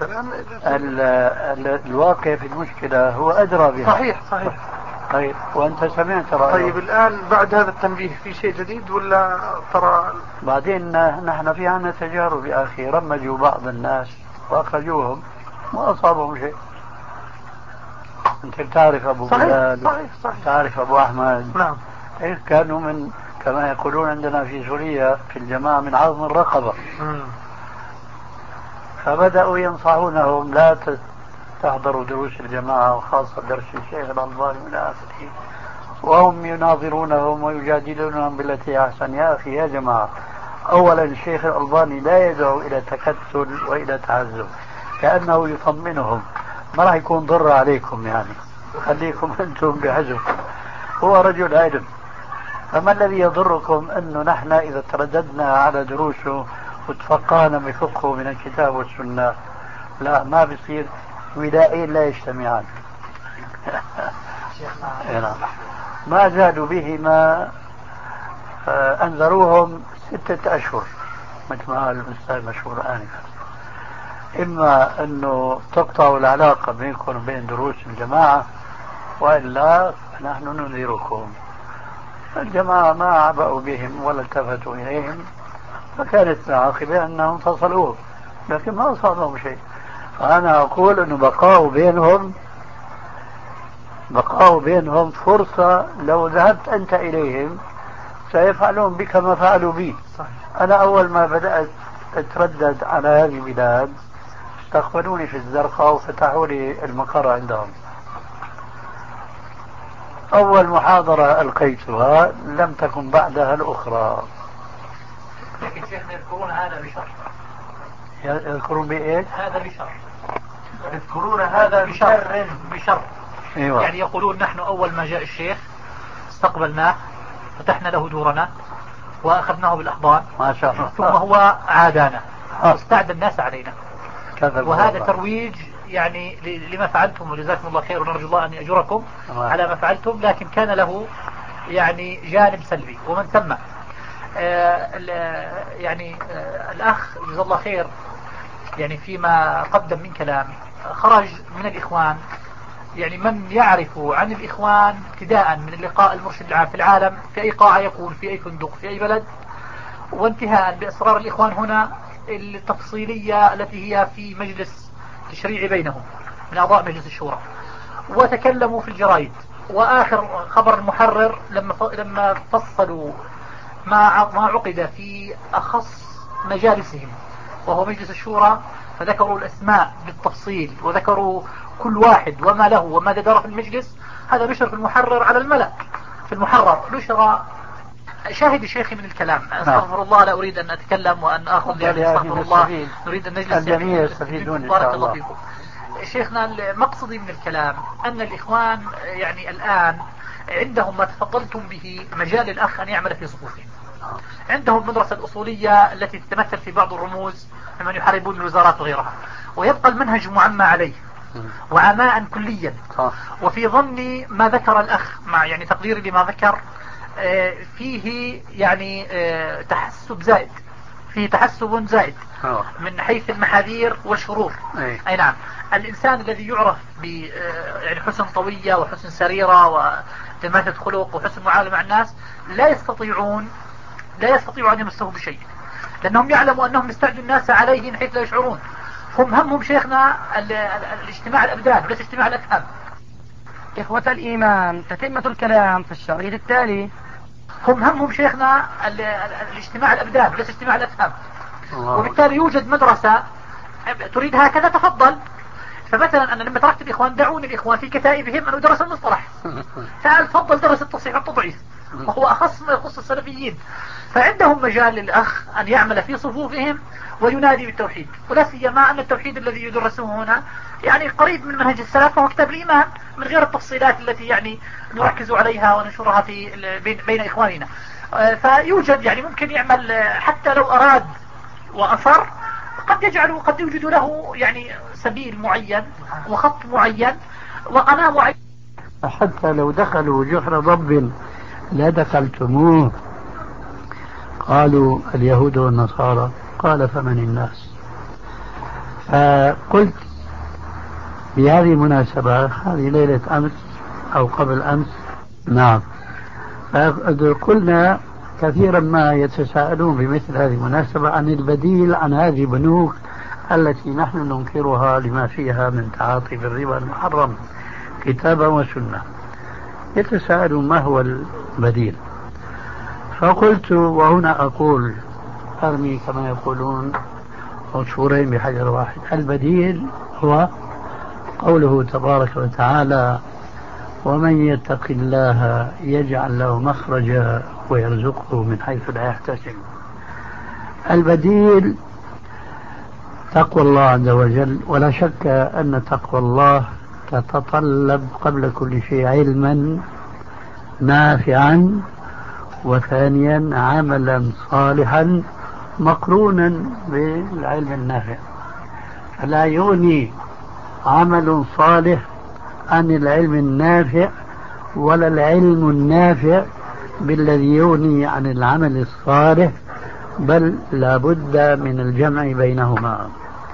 C: الواقع في المشكلة هو أدرى بها.
E: صحيح صحيح.
C: طيب وأنت سمعت رأيه.
E: طيب الآن بعد هذا التنبيه في شيء جديد ولا ترى؟
C: بعدين نحن في عنا تجارب يا أخي، رمجوا بعض الناس وأخرجوهم ما أصابهم شيء. أنت تعرف أبو بلال،
E: صحيح صحيح.
C: تعرف أبو أحمد.
E: نعم.
C: إيه كانوا من كما يقولون عندنا في سوريا في الجماعة من عظم الرقبة. م. فبدأوا ينصحونهم: لا تحضروا دروس الجماعة وخاصة درس الشيخ الألباني من آخره، وهم يناظرونهم ويجادلونهم بالتي أحسن. يا أخي يا جماعة، أولا الشيخ الألباني لا يدعو إلى تكتل وإلى تعزم، كأنه يطمنهم ما راح يكون ضر عليكم، يعني خليكم أنتم بحزمكم. هو رجل علم، فما الذي يضركم أنه نحن إذا ترددنا على دروسه وتفقهنا بفقه من الكتاب والسنة؟ لا، ما بيصير ولائين لا يجتمعان. ما زالوا بهما، أنذروهم ستة أشهر مثل ما قال الأستاذ مشهور آنفا، إما أنه تقطعوا العلاقة بينكم وبين دروس الجماعة وإلا نحن ننذركم. الجماعة ما عبأوا بهم ولا التفتوا إليهم، فكانت العاقبة أنهم فصلوه، لكن ما أصابهم شيء. فأنا أقول أنه بقاوا بينهم بقاوا بينهم فرصة، لو ذهبت أنت إليهم سيفعلون بك ما فعلوا بي. أنا أول ما بدأت اتردد على هذه البلاد استقبلوني في الزرقاء وفتحوا لي المقر عندهم. أول محاضرة ألقيتها لم تكن بعدها الأخرى.
D: لكن شيخنا يذكرون هذا بشر.
C: يذكرون بإيش؟
D: هذا بشر.
E: يذكرون هذا
D: بشر بشر.
C: أيوة.
D: يعني يقولون نحن أول ما جاء الشيخ استقبلناه، فتحنا له دورنا وأخذناه بالأحضان،
C: ما شاء الله.
D: ثم هو عادانا واستعدى الناس علينا. وهذا ترويج يعني لما فعلتم، وجزاكم الله خير، ونرجو الله أن يأجركم على ما فعلتم، لكن كان له يعني جانب سلبي. ومن ثم آه يعني آه الأخ جزاه الله خير يعني فيما قدم من كلام خرج من الإخوان، يعني من يعرف عن الإخوان ابتداء من اللقاء المرشد العام في العالم في أي قاعة يكون، في أي فندق، في أي بلد، وانتهاء بأسرار الإخوان هنا التفصيلية التي هي في مجلس تشريعي بينهم من أعضاء مجلس الشورى، وتكلموا في الجرائد. وآخر خبر المحرر لما لما فصلوا ما ما عقد في أخص مجالسهم وهو مجلس الشورى، فذكروا الأسماء بالتفصيل وذكروا كل واحد وما له وما دار في المجلس. هذا نشر في المحرر على الملأ في المحرر، نشر شاهد شيخي من الكلام. استغفر الله، لا أريد أن أتكلم وأن أخذ يعني استغفر الله، نريد أن نجلس
C: الجميع يستفيدون.
D: بارك الله فيكم. شيخنا المقصدي من الكلام أن الإخوان يعني الآن عندهم ما تفضلتم به مجال الأخ أن يعمل في صفوفهم. عندهم المدرسة الأصولية التي تتمثل في بعض الرموز ممن يحاربون الوزارات وغيرها، ويبقى المنهج معمى عليه وعماء كليا. وفي ظني ما ذكر الأخ مع يعني تقديري لما ذكر فيه يعني تحسب زائد، فيه تحسب زائد من حيث المحاذير والشرور. أي نعم. الإنسان الذي يعرف ب يعني حسن طوية وحسن سريرة وجمالة خلق وحسن معاملة مع الناس لا يستطيعون لا يستطيعوا أن يمسوه بشيء، لأنهم يعلموا أنهم يستعدوا الناس عليه من حيث لا يشعرون. هم همهم شيخنا الاجتماع الأبدان وليس اجتماع الأفهام.
A: إخوة الإيمان، تتمة الكلام في الشريط التالي.
D: هم همهم شيخنا الاجتماع الأبدان وليس اجتماع الأفهام. وبالتالي يوجد مدرسة تريد هكذا تفضل. فمثلا أنا لما تركت الإخوان دعوني الإخوان في كتائبهم أن أدرس المصطلح، تعال تفضل درس التصحيح والتضعيف وهو أخص ما يخص السلفيين. فعندهم مجال للأخ أن يعمل في صفوفهم وينادي بالتوحيد، ولا سيما أن التوحيد الذي يدرسه هنا يعني قريب من منهج السلف وهو كتاب الإيمان من غير التفصيلات التي يعني نركز عليها وننشرها في بين, بين إخواننا. فيوجد يعني ممكن يعمل حتى لو أراد وأصر قد يجعل قد يوجد له يعني سبيل معين وخط معين وقناة معينة.
C: حتى لو دخلوا جحر ضب لا دخلتموه. قالوا اليهود والنصارى، قال فمن الناس. فقلت بهذه المناسبة، هذه ليلة أمس أو قبل أمس، نعم، قلنا كثيرا ما يتساءلون بمثل هذه المناسبة عن البديل عن هذه البنوك التي نحن ننكرها لما فيها من تعاطي بالربا المحرم كتابا وسنة. يتساءلون ما هو البديل. فقلت وهنا أقول أرمي كما يقولون عصفورين بحجر واحد. البديل هو قوله تبارك وتعالى ومن يتق الله يجعل له مخرجا ويرزقه من حيث لا يحتسب. البديل تقوى الله عز وجل، ولا شك أن تقوى الله تتطلب قبل كل شيء علما نافعا، وثانيا عملا صالحا مقرونا بالعلم النافع. فلا يغني عمل صالح عن العلم النافع، ولا العلم النافع بالذي يغني عن العمل الصالح، بل لا بد من الجمع بينهما.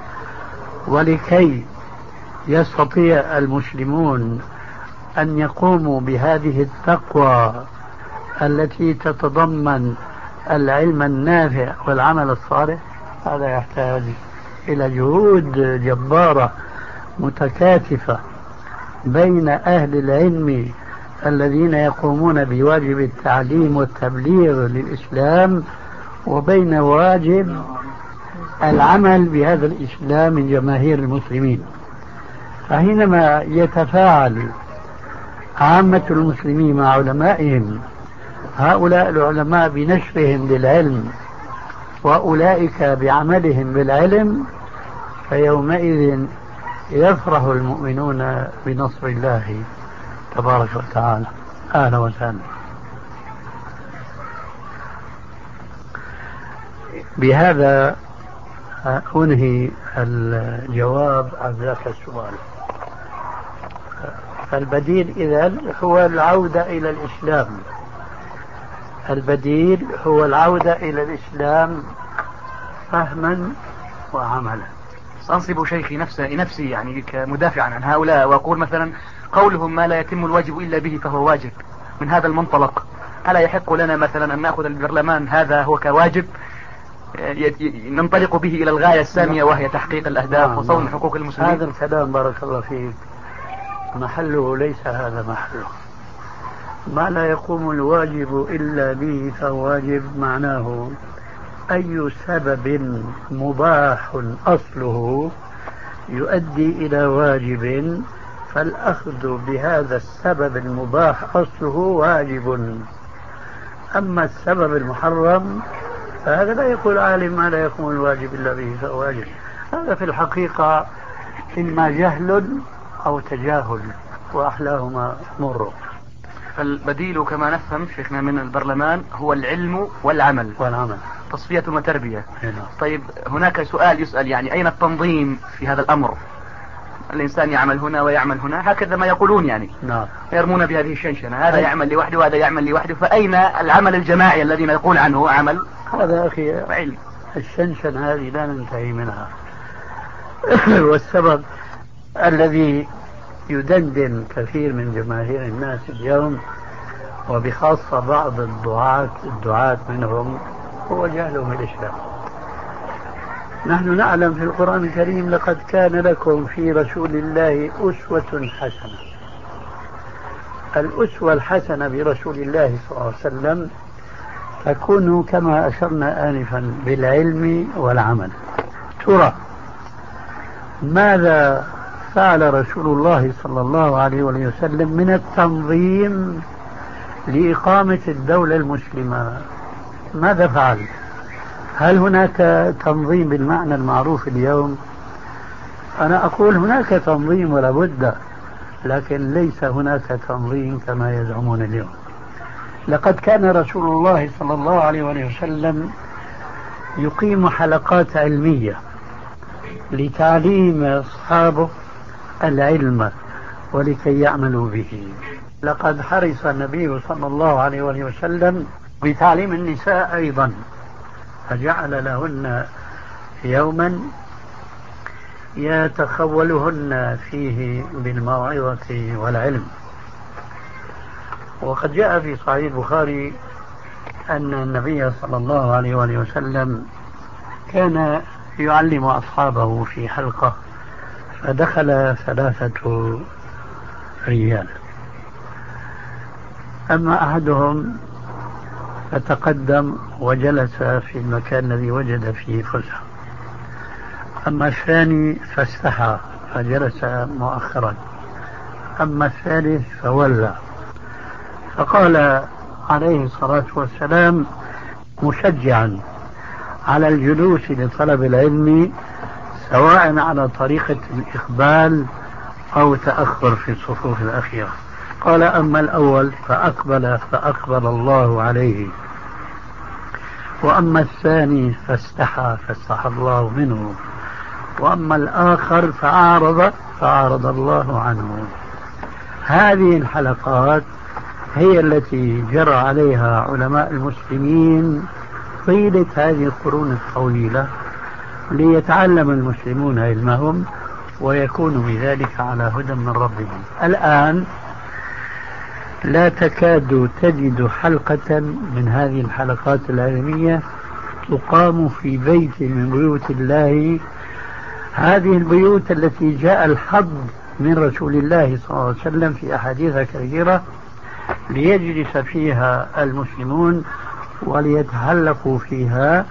C: ولكي يستطيع المسلمون أن يقوموا بهذه التقوى التي تتضمن العلم النافع والعمل الصالح، هذا يحتاج إلى جهود جبارة متكاتفة بين أهل العلم الذين يقومون بواجب التعليم والتبليغ للإسلام، وبين واجب العمل بهذا الإسلام من جماهير المسلمين. فحينما يتفاعل عامة المسلمين مع علمائهم، هؤلاء العلماء بنشرهم للعلم وأولئك بعملهم بالعلم، فيومئذ يفرح المؤمنون بنصر الله تبارك وتعالى. أهلا وسهلا. بهذا أنهي الجواب عن ذاك السؤال. البديل إذن هو العودة إلى الإسلام. البديل هو العودة إلى الإسلام فهما وعملا.
B: سأنصب شيخي نفسي نفسي يعني كمدافعا عن هؤلاء، وأقول مثلا قولهم ما لا يتم الواجب إلا به فهو واجب. من هذا المنطلق ألا يحق لنا مثلا أن نأخذ البرلمان هذا هو كواجب ننطلق به إلى الغاية السامية وهي تحقيق الأهداف وصون حقوق المسلمين؟
C: هذا الكلام بارك الله فيك محله ليس هذا محله. ما لا يقوم الواجب إلا به فهو واجب، معناه أي سبب مباح أصله يؤدي إلى واجب، فالأخذ بهذا السبب المباح أصله واجب. أما السبب المحرم فهذا لا يقول عالم ما لا يقوم الواجب إلا به فهو واجب. هذا في الحقيقة إما جهل أو تجاهل، وأحلاهما مر.
B: فالبديل كما نفهم شيخنا من البرلمان هو العلم والعمل
C: والعمل
B: تصفية وتربية.
C: هنا.
B: طيب هناك سؤال يسأل، يعني أين التنظيم في هذا الأمر؟ الإنسان يعمل هنا ويعمل هنا هكذا ما يقولون يعني.
C: نعم.
B: يرمون بهذه الشنشنة، هذا يعمل لوحده وهذا يعمل لوحده، فأين العمل الجماعي الذي نقول عنه عمل؟
C: هذا أخي
B: علم.
C: الشنشنة هذه لا ننتهي منها. والسبب الذي يدندن كثير من جماهير الناس اليوم وبخاصة بعض الدعاة الدعاة منهم هو جهلهم الإسلام. نحن نعلم في القرآن الكريم لقد كان لكم في رسول الله أسوة حسنة. الأسوة الحسنة برسول الله صلى الله عليه وسلم تكون كما أشرنا آنفا بالعلم والعمل. ترى ماذا فعل رسول الله صلى الله عليه وسلم من التنظيم لإقامة الدولة المسلمة؟ ماذا فعل؟ هل هناك تنظيم بالمعنى المعروف اليوم؟ أنا أقول هناك تنظيم ولا بد، لكن ليس هناك تنظيم كما يزعمون اليوم. لقد كان رسول الله صلى الله عليه وسلم يقيم حلقات علمية لتعليم أصحابه العلم ولكي يعملوا به. لقد حرص النبي صلى الله عليه وسلم بتعليم النساء أيضا، فجعل لهن يوما يتخولهن فيه بالموعظة والعلم. وقد جاء في صحيح البخاري أن النبي صلى الله عليه وسلم كان يعلم أصحابه في حلقة، فدخل ثلاثة رجال، أما أحدهم فتقدم وجلس في المكان الذي وجد فيه فسحة، أما الثاني فاستحى فجلس مؤخرا، أما الثالث فولى. فقال عليه الصلاة والسلام مشجعا على الجلوس لطلب العلم سواء على طريقة الإقبال أو تأخر في الصفوف الأخيرة، قال أما الأول فأقبل فأقبل الله عليه، وأما الثاني فاستحى فاستحى الله منه، وأما الآخر فأعرض فأعرض الله عنه. هذه الحلقات هي التي جرى عليها علماء المسلمين طيلة هذه القرون الطويلة ليتعلم المسلمون علمهم ويكونوا بذلك على هدى من ربهم. الآن لا تكاد تجد حلقة من هذه الحلقات العلمية تقام في بيت من بيوت الله، هذه البيوت التي جاء الحظ من رسول الله صلى الله عليه وسلم في أحاديث كثيرة ليجلس فيها المسلمون وليتحلقوا فيها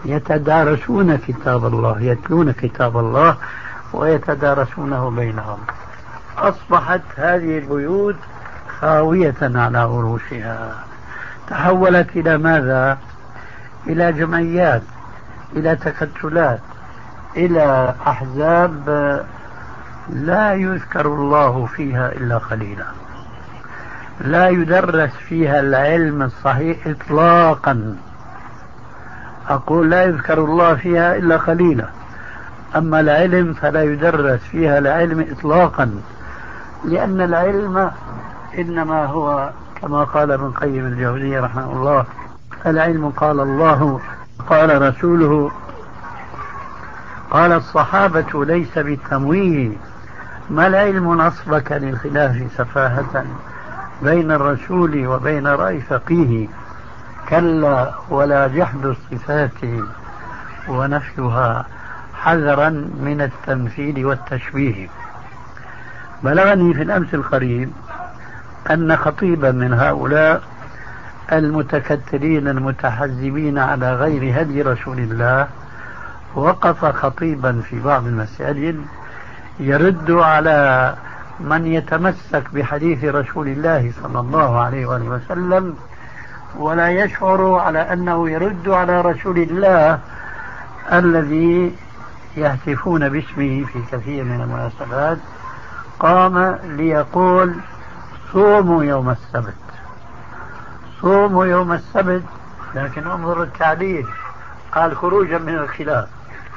C: يتدارسون كتاب الله، يتلون كتاب الله ويتدارسونه بينهم. أصبحت هذه البيوت خاوية على عروشها، تحولت إلى ماذا؟ إلى جمعيات، إلى تكتلات، إلى أحزاب لا يذكر الله فيها إلا قليلا، لا يدرس فيها العلم الصحيح إطلاقا. أقول لا يذكر الله فيها إلا قليلا، أما العلم فلا يدرس فيها العلم إطلاقا، لأن العلم إنما هو كما قال ابن قيم الجوزية رحمه الله: العلم قال الله قال رسوله قال الصحابة ليس بالتمويه. ما العلم نصبك للخلاف سفاهة بين الرسول وبين رأي فقيه؟ كلا ولا جحد الصفات ونفيها حذرا من التمثيل والتشبيه. بلغني في الأمس القريب أن خطيبا من هؤلاء المتكتلين المتحزبين على غير هدي رسول الله وقف خطيبا في بعض المساجد يرد على من يتمسك بحديث رسول الله صلى الله عليه وآله وسلم ولا يشعر على أنه يرد على رسول الله الذي يهتفون باسمه في كثير من المناسبات. قام ليقول: صوموا يوم السبت، صوموا يوم السبت، لكن انظر التعليل، قال خروجا من الخلاف.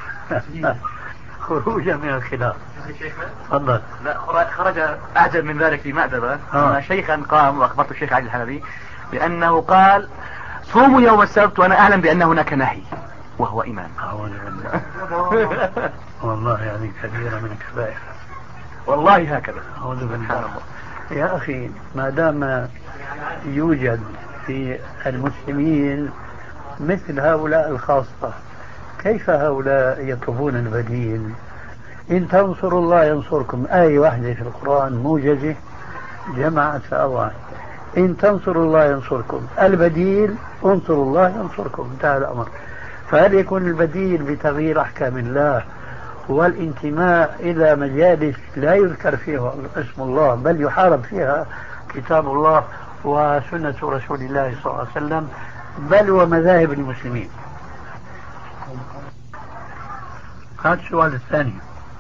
C: خروجا من الخلاف. تفضل.
B: لا، خرج أعجب من ذلك في مأدبة أن شيخا قام وأخبرت الشيخ علي الحلبي بأنه قال: صوموا يوم السبت وأنا أعلم بأن هناك نهي، وهو إمام.
C: والله هذه كبيرة من الكبائر،
B: والله هكذا.
C: أعوذ بالله. يا أخي، ما دام يوجد في المسلمين مثل هؤلاء الخاصة، كيف هؤلاء يطلبون البديل؟ إن تنصروا الله ينصركم، آية واحدة في القرآن موجزة جمعت فأوعى. إن تنصروا الله ينصركم، البديل انصروا الله ينصركم، انتهى الأمر. فهل يكون البديل بتغيير أحكام الله والانتماء إلى مجالس لا يذكر فيها اسم الله بل يحارب فيها كتاب الله وسنة رسول الله صلى الله عليه وسلم بل ومذاهب المسلمين؟ هذا السؤال الثاني.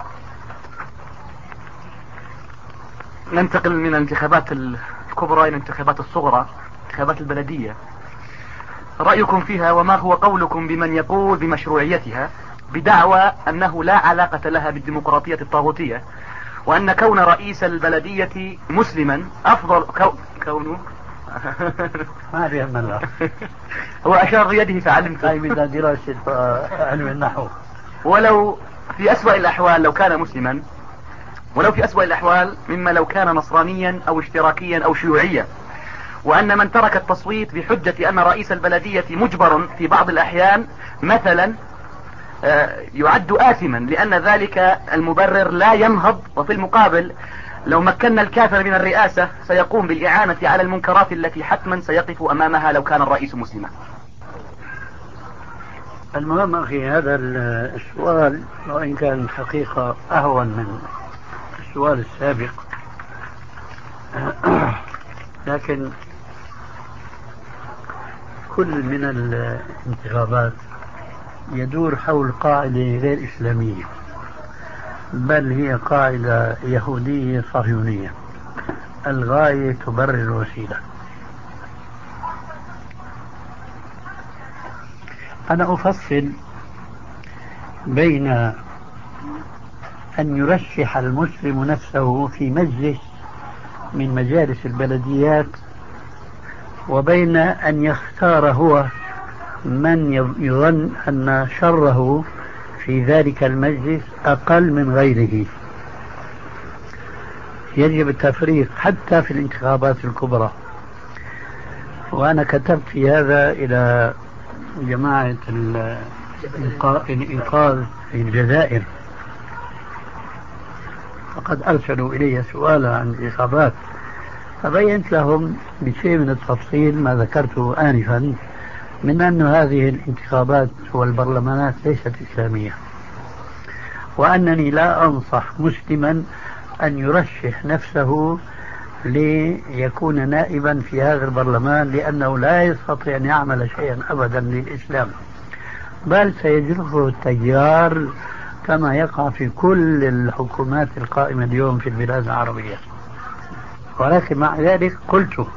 B: ننتقل من الانتخابات الكبرى إلى الانتخابات الصغرى، انتخابات البلدية. رأيكم فيها وما هو قولكم بمن يقول بمشروعيتها بدعوى أنه لا علاقة لها بالديمقراطية الطاغوتية، وأن كون رئيس البلدية مسلما أفضل كو... كونه
C: ما بيهم الله.
B: هو أشار بيده فعلمت.
C: هاي بدأ دراسة علم النحو.
B: ولو في أسوأ الأحوال لو كان مسلما، ولو في أسوأ الأحوال مما لو كان نصرانيا أو اشتراكيا أو شيوعيا، وأن من ترك التصويت بحجة أن رئيس البلدية مجبر في بعض الأحيان مثلا يعد آثما لأن ذلك المبرر لا ينهض، وفي المقابل لو مكنا الكافر من الرئاسة سيقوم بالإعانة على المنكرات التي حتما سيقف أمامها لو كان الرئيس مسلما.
C: المهم أخي، هذا السؤال وإن كان الحقيقة أهون من السؤال السابق، لكن كل من الانتخابات يدور حول قاعدة غير إسلامية، بل هي قاعدة يهودية صهيونية: الغاية تبرر الوسيلة. أنا أفصل بين أن يرشح المسلم نفسه في مجلس من مجالس البلديات وبين أن يختار هو من يظن أن شره في ذلك المجلس أقل من غيره. يجب التفريق حتى في الانتخابات الكبرى، وأنا كتبت في هذا إلى جماعة الإنقاذ في الجزائر، فقد أرسلوا إلي سؤالا عن الانتخابات، فبينت لهم بشيء من التفصيل ما ذكرته آنفا من أن هذه الانتخابات والبرلمانات ليست إسلامية، وأنني لا أنصح مسلما أن يرشح نفسه ليكون نائبا في هذا البرلمان، لأنه لا يستطيع أن يعمل شيئا أبدا للإسلام، بل سيجره التيار كما يقع في كل الحكومات القائمة اليوم في البلاد العربية. ولكن مع ذلك قلت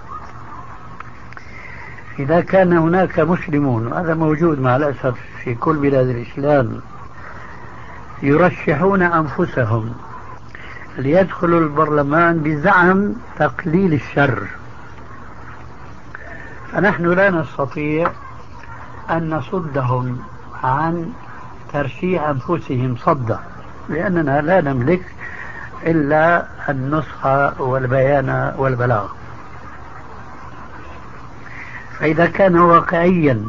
C: إذا كان هناك مسلمون، وهذا موجود مع الأسف في كل بلاد الإسلام، يرشحون أنفسهم ليدخلوا البرلمان بزعم تقليل الشر، فنحن لا نستطيع أن نصدهم عن ترشيح أنفسهم صدا، لأننا لا نملك إلا النصح والبيان والبلاغ. فإذا كان واقعيا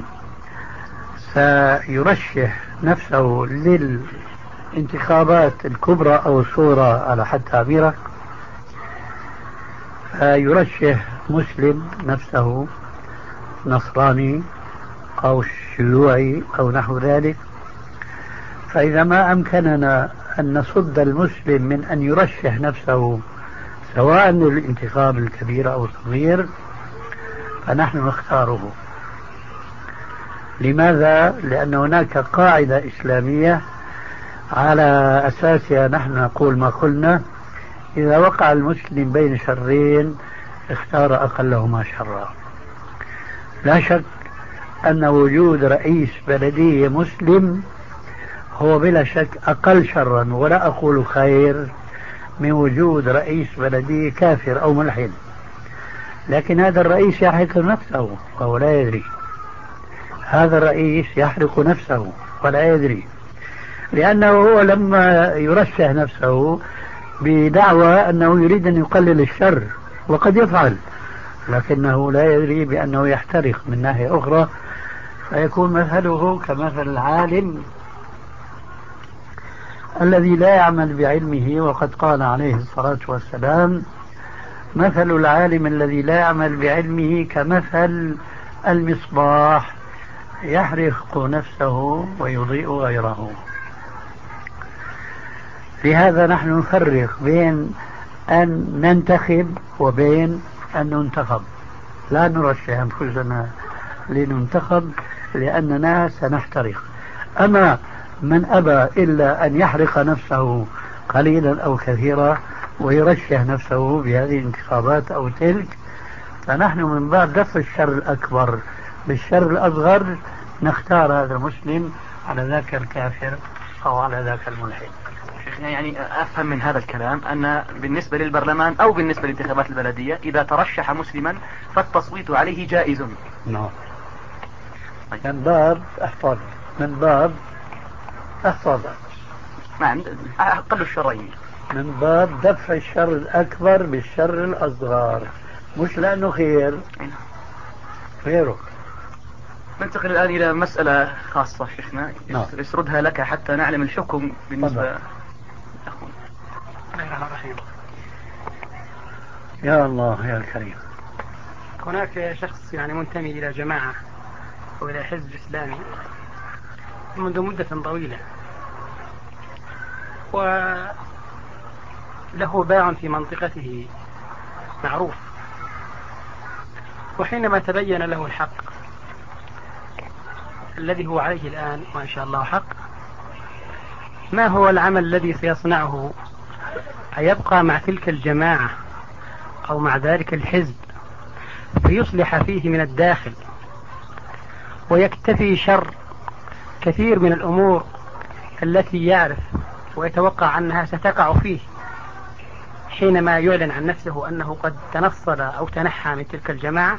C: سيرشح نفسه للانتخابات الكبرى أو الصغرى على حد تعبيره، فيرشح مسلم نفسه نصراني أو شيوعي أو نحو ذلك. فإذا ما أمكننا أن نصد المسلم من أن يرشح نفسه سواء للانتخاب الكبير أو الصغير، فنحن نختاره. لماذا؟ لأن هناك قاعدة إسلامية على أساسها نحن نقول ما قلنا: إذا وقع المسلم بين شرين اختار أقلهما شرا. لا شك أن وجود رئيس بلدية مسلم هو بلا شك أقل شرا، ولا أقول خير، من وجود رئيس بلدية كافر أو ملحد. لكن هذا الرئيس يحرق نفسه وهو لا يدري، هذا الرئيس يحرق نفسه ولا يدري، لأنه هو لما يرشح نفسه بدعوى أنه يريد أن يقلل الشر، وقد يفعل، لكنه لا يدري بأنه يحترق من ناحية أخرى، فيكون مثله كمثل العالم الذي لا يعمل بعلمه. وقد قال عليه الصلاة والسلام: مثل العالم الذي لا يعمل بعلمه كمثل المصباح يحرق نفسه ويضيء غيره. لهذا نحن نفرق بين أن ننتخب وبين أن ننتخب. لا نرشح أنفسنا لننتخب لأننا سنحترق. أما من أبى إلا أن يحرق نفسه قليلا أو كثيرا ويرشح نفسه بهذه الانتخابات أو تلك، فنحن من باب دفع الشر الأكبر بالشر الأصغر نختار هذا المسلم على ذاك الكافر أو على ذاك الملحد.
B: يعني أفهم من هذا الكلام أن بالنسبة للبرلمان أو بالنسبة للانتخابات البلدية إذا ترشح مسلما فالتصويت عليه جائز.
C: نعم. من باب احفظ من باب احفظ
B: نعم أقل الشرين، من
C: باب دفع الشر الأكبر بالشر الأصغر، مش لأنه خير غيره.
B: ننتقل الآن إلى مسألة خاصة شيخنا يسردها لك حتى نعلم الحكم بالنسبة أخونا.
C: يا الله يا الكريم.
A: هناك شخص يعني منتمي إلى جماعة أو إلى حزب إسلامي منذ مدة طويلة، وله باع في منطقته معروف، وحينما تبين له الحق الذي هو عليه الآن ما شاء الله حق، ما هو العمل الذي سيصنعه؟ أيبقى مع تلك الجماعة أو مع ذلك الحزب فيصلح فيه من الداخل ويكتفي شر كثير من الأمور التي يعرف ويتوقع أنها ستقع فيه حينما يعلن عن نفسه أنه قد تنصل أو تنحى من تلك الجماعة،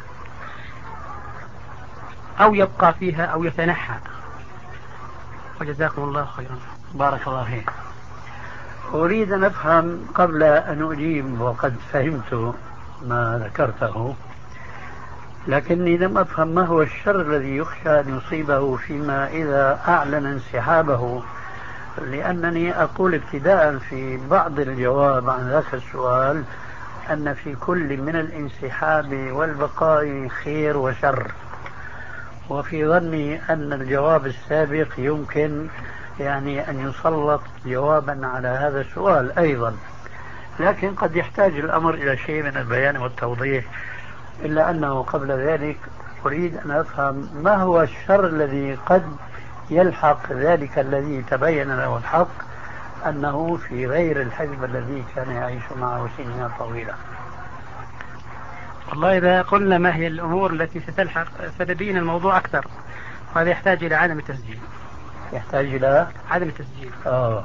A: أو يبقى فيها أو يتنحى؟ وجزاكم الله خيرا.
C: بارك الله فيك. أريد أن أفهم قبل أن أجيب، وقد فهمت ما ذكرته، لكني لم أفهم ما هو الشر الذي يخشى أن يصيبه فيما إذا أعلن انسحابه، لأنني أقول ابتداء في بعض الجواب عن ذاك السؤال أن في كل من الانسحاب والبقاء خير وشر، وفي ظني أن الجواب السابق يمكن يعني أن يسلط جوابا على هذا السؤال أيضا، لكن قد يحتاج الأمر إلى شيء من البيان والتوضيح. إلا أنه قبل ذلك أريد أن أفهم ما هو الشر الذي قد يلحق ذلك الذي تبين له الحق أنه في غير الحزب الذي كان يعيش معه سنين طويلة.
F: والله إذا قلنا ما هي الأمور التي ستلحق ستبين الموضوع أكثر، وهذا يحتاج إلى عدم التسجيل.
C: يحتاج إلى
F: عدم التسجيل.
C: آه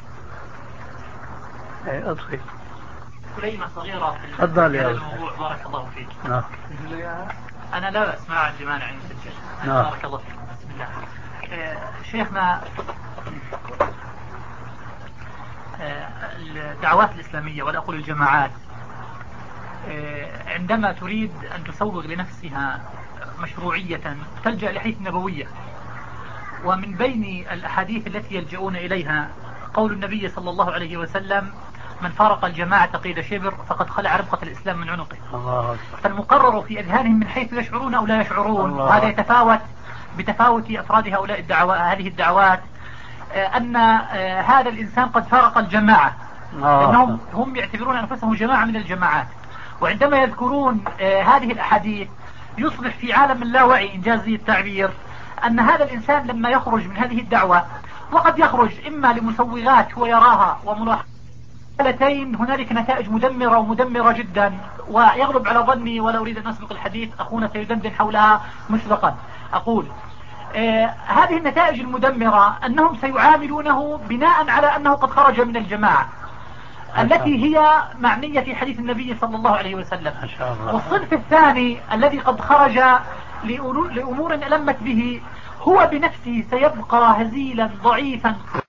C: أطفي
D: كلمة صغيرة في
C: تفضل يا
D: الموضوع. بارك الله فيك.
C: نعم.
D: أنا لا أسمع عن مانع أن يسجل.
C: نعم.
D: بارك الله فيك. بسم الله. آه شيخنا، آه الدعوات الإسلامية ولا أقول الجماعات، آه عندما تريد أن تسوغ لنفسها مشروعية تلجأ لحيث نبوية، ومن بين الأحاديث التي يلجؤون إليها قول النبي صلى الله عليه وسلم: من فارق الجماعة قيد شبر فقد خلع ربقة الإسلام من عنقه.
C: الله.
D: فالمقرر في أذهانهم من حيث يشعرون أو لا يشعرون، وهذا يتفاوت بتفاوت أفراد هؤلاء الدعوات هذه الدعوات، أن هذا الإنسان قد فارق الجماعة، لأنهم هم يعتبرون أنفسهم جماعة من الجماعات. وعندما يذكرون هذه الأحاديث يصبح في عالم اللاوعي إنجاز التعبير أن هذا الإنسان لما يخرج من هذه الدعوة، وقد يخرج إما لمسوغات هو يراها وملاحظتين، هنالك نتائج مدمرة ومدمرة جدا، ويغلب على ظني ولا أريد أن أسبق الحديث، أخونا سيدندن حولها مسبقا. أقول آه هذه النتائج المدمرة أنهم سيعاملونه بناء على أنه قد خرج من الجماعة التي هي معنية في حديث النبي صلى الله عليه وسلم. والصنف الثاني الذي قد خرج لأمور ألمت به هو بنفسه سيبقى هزيلا ضعيفا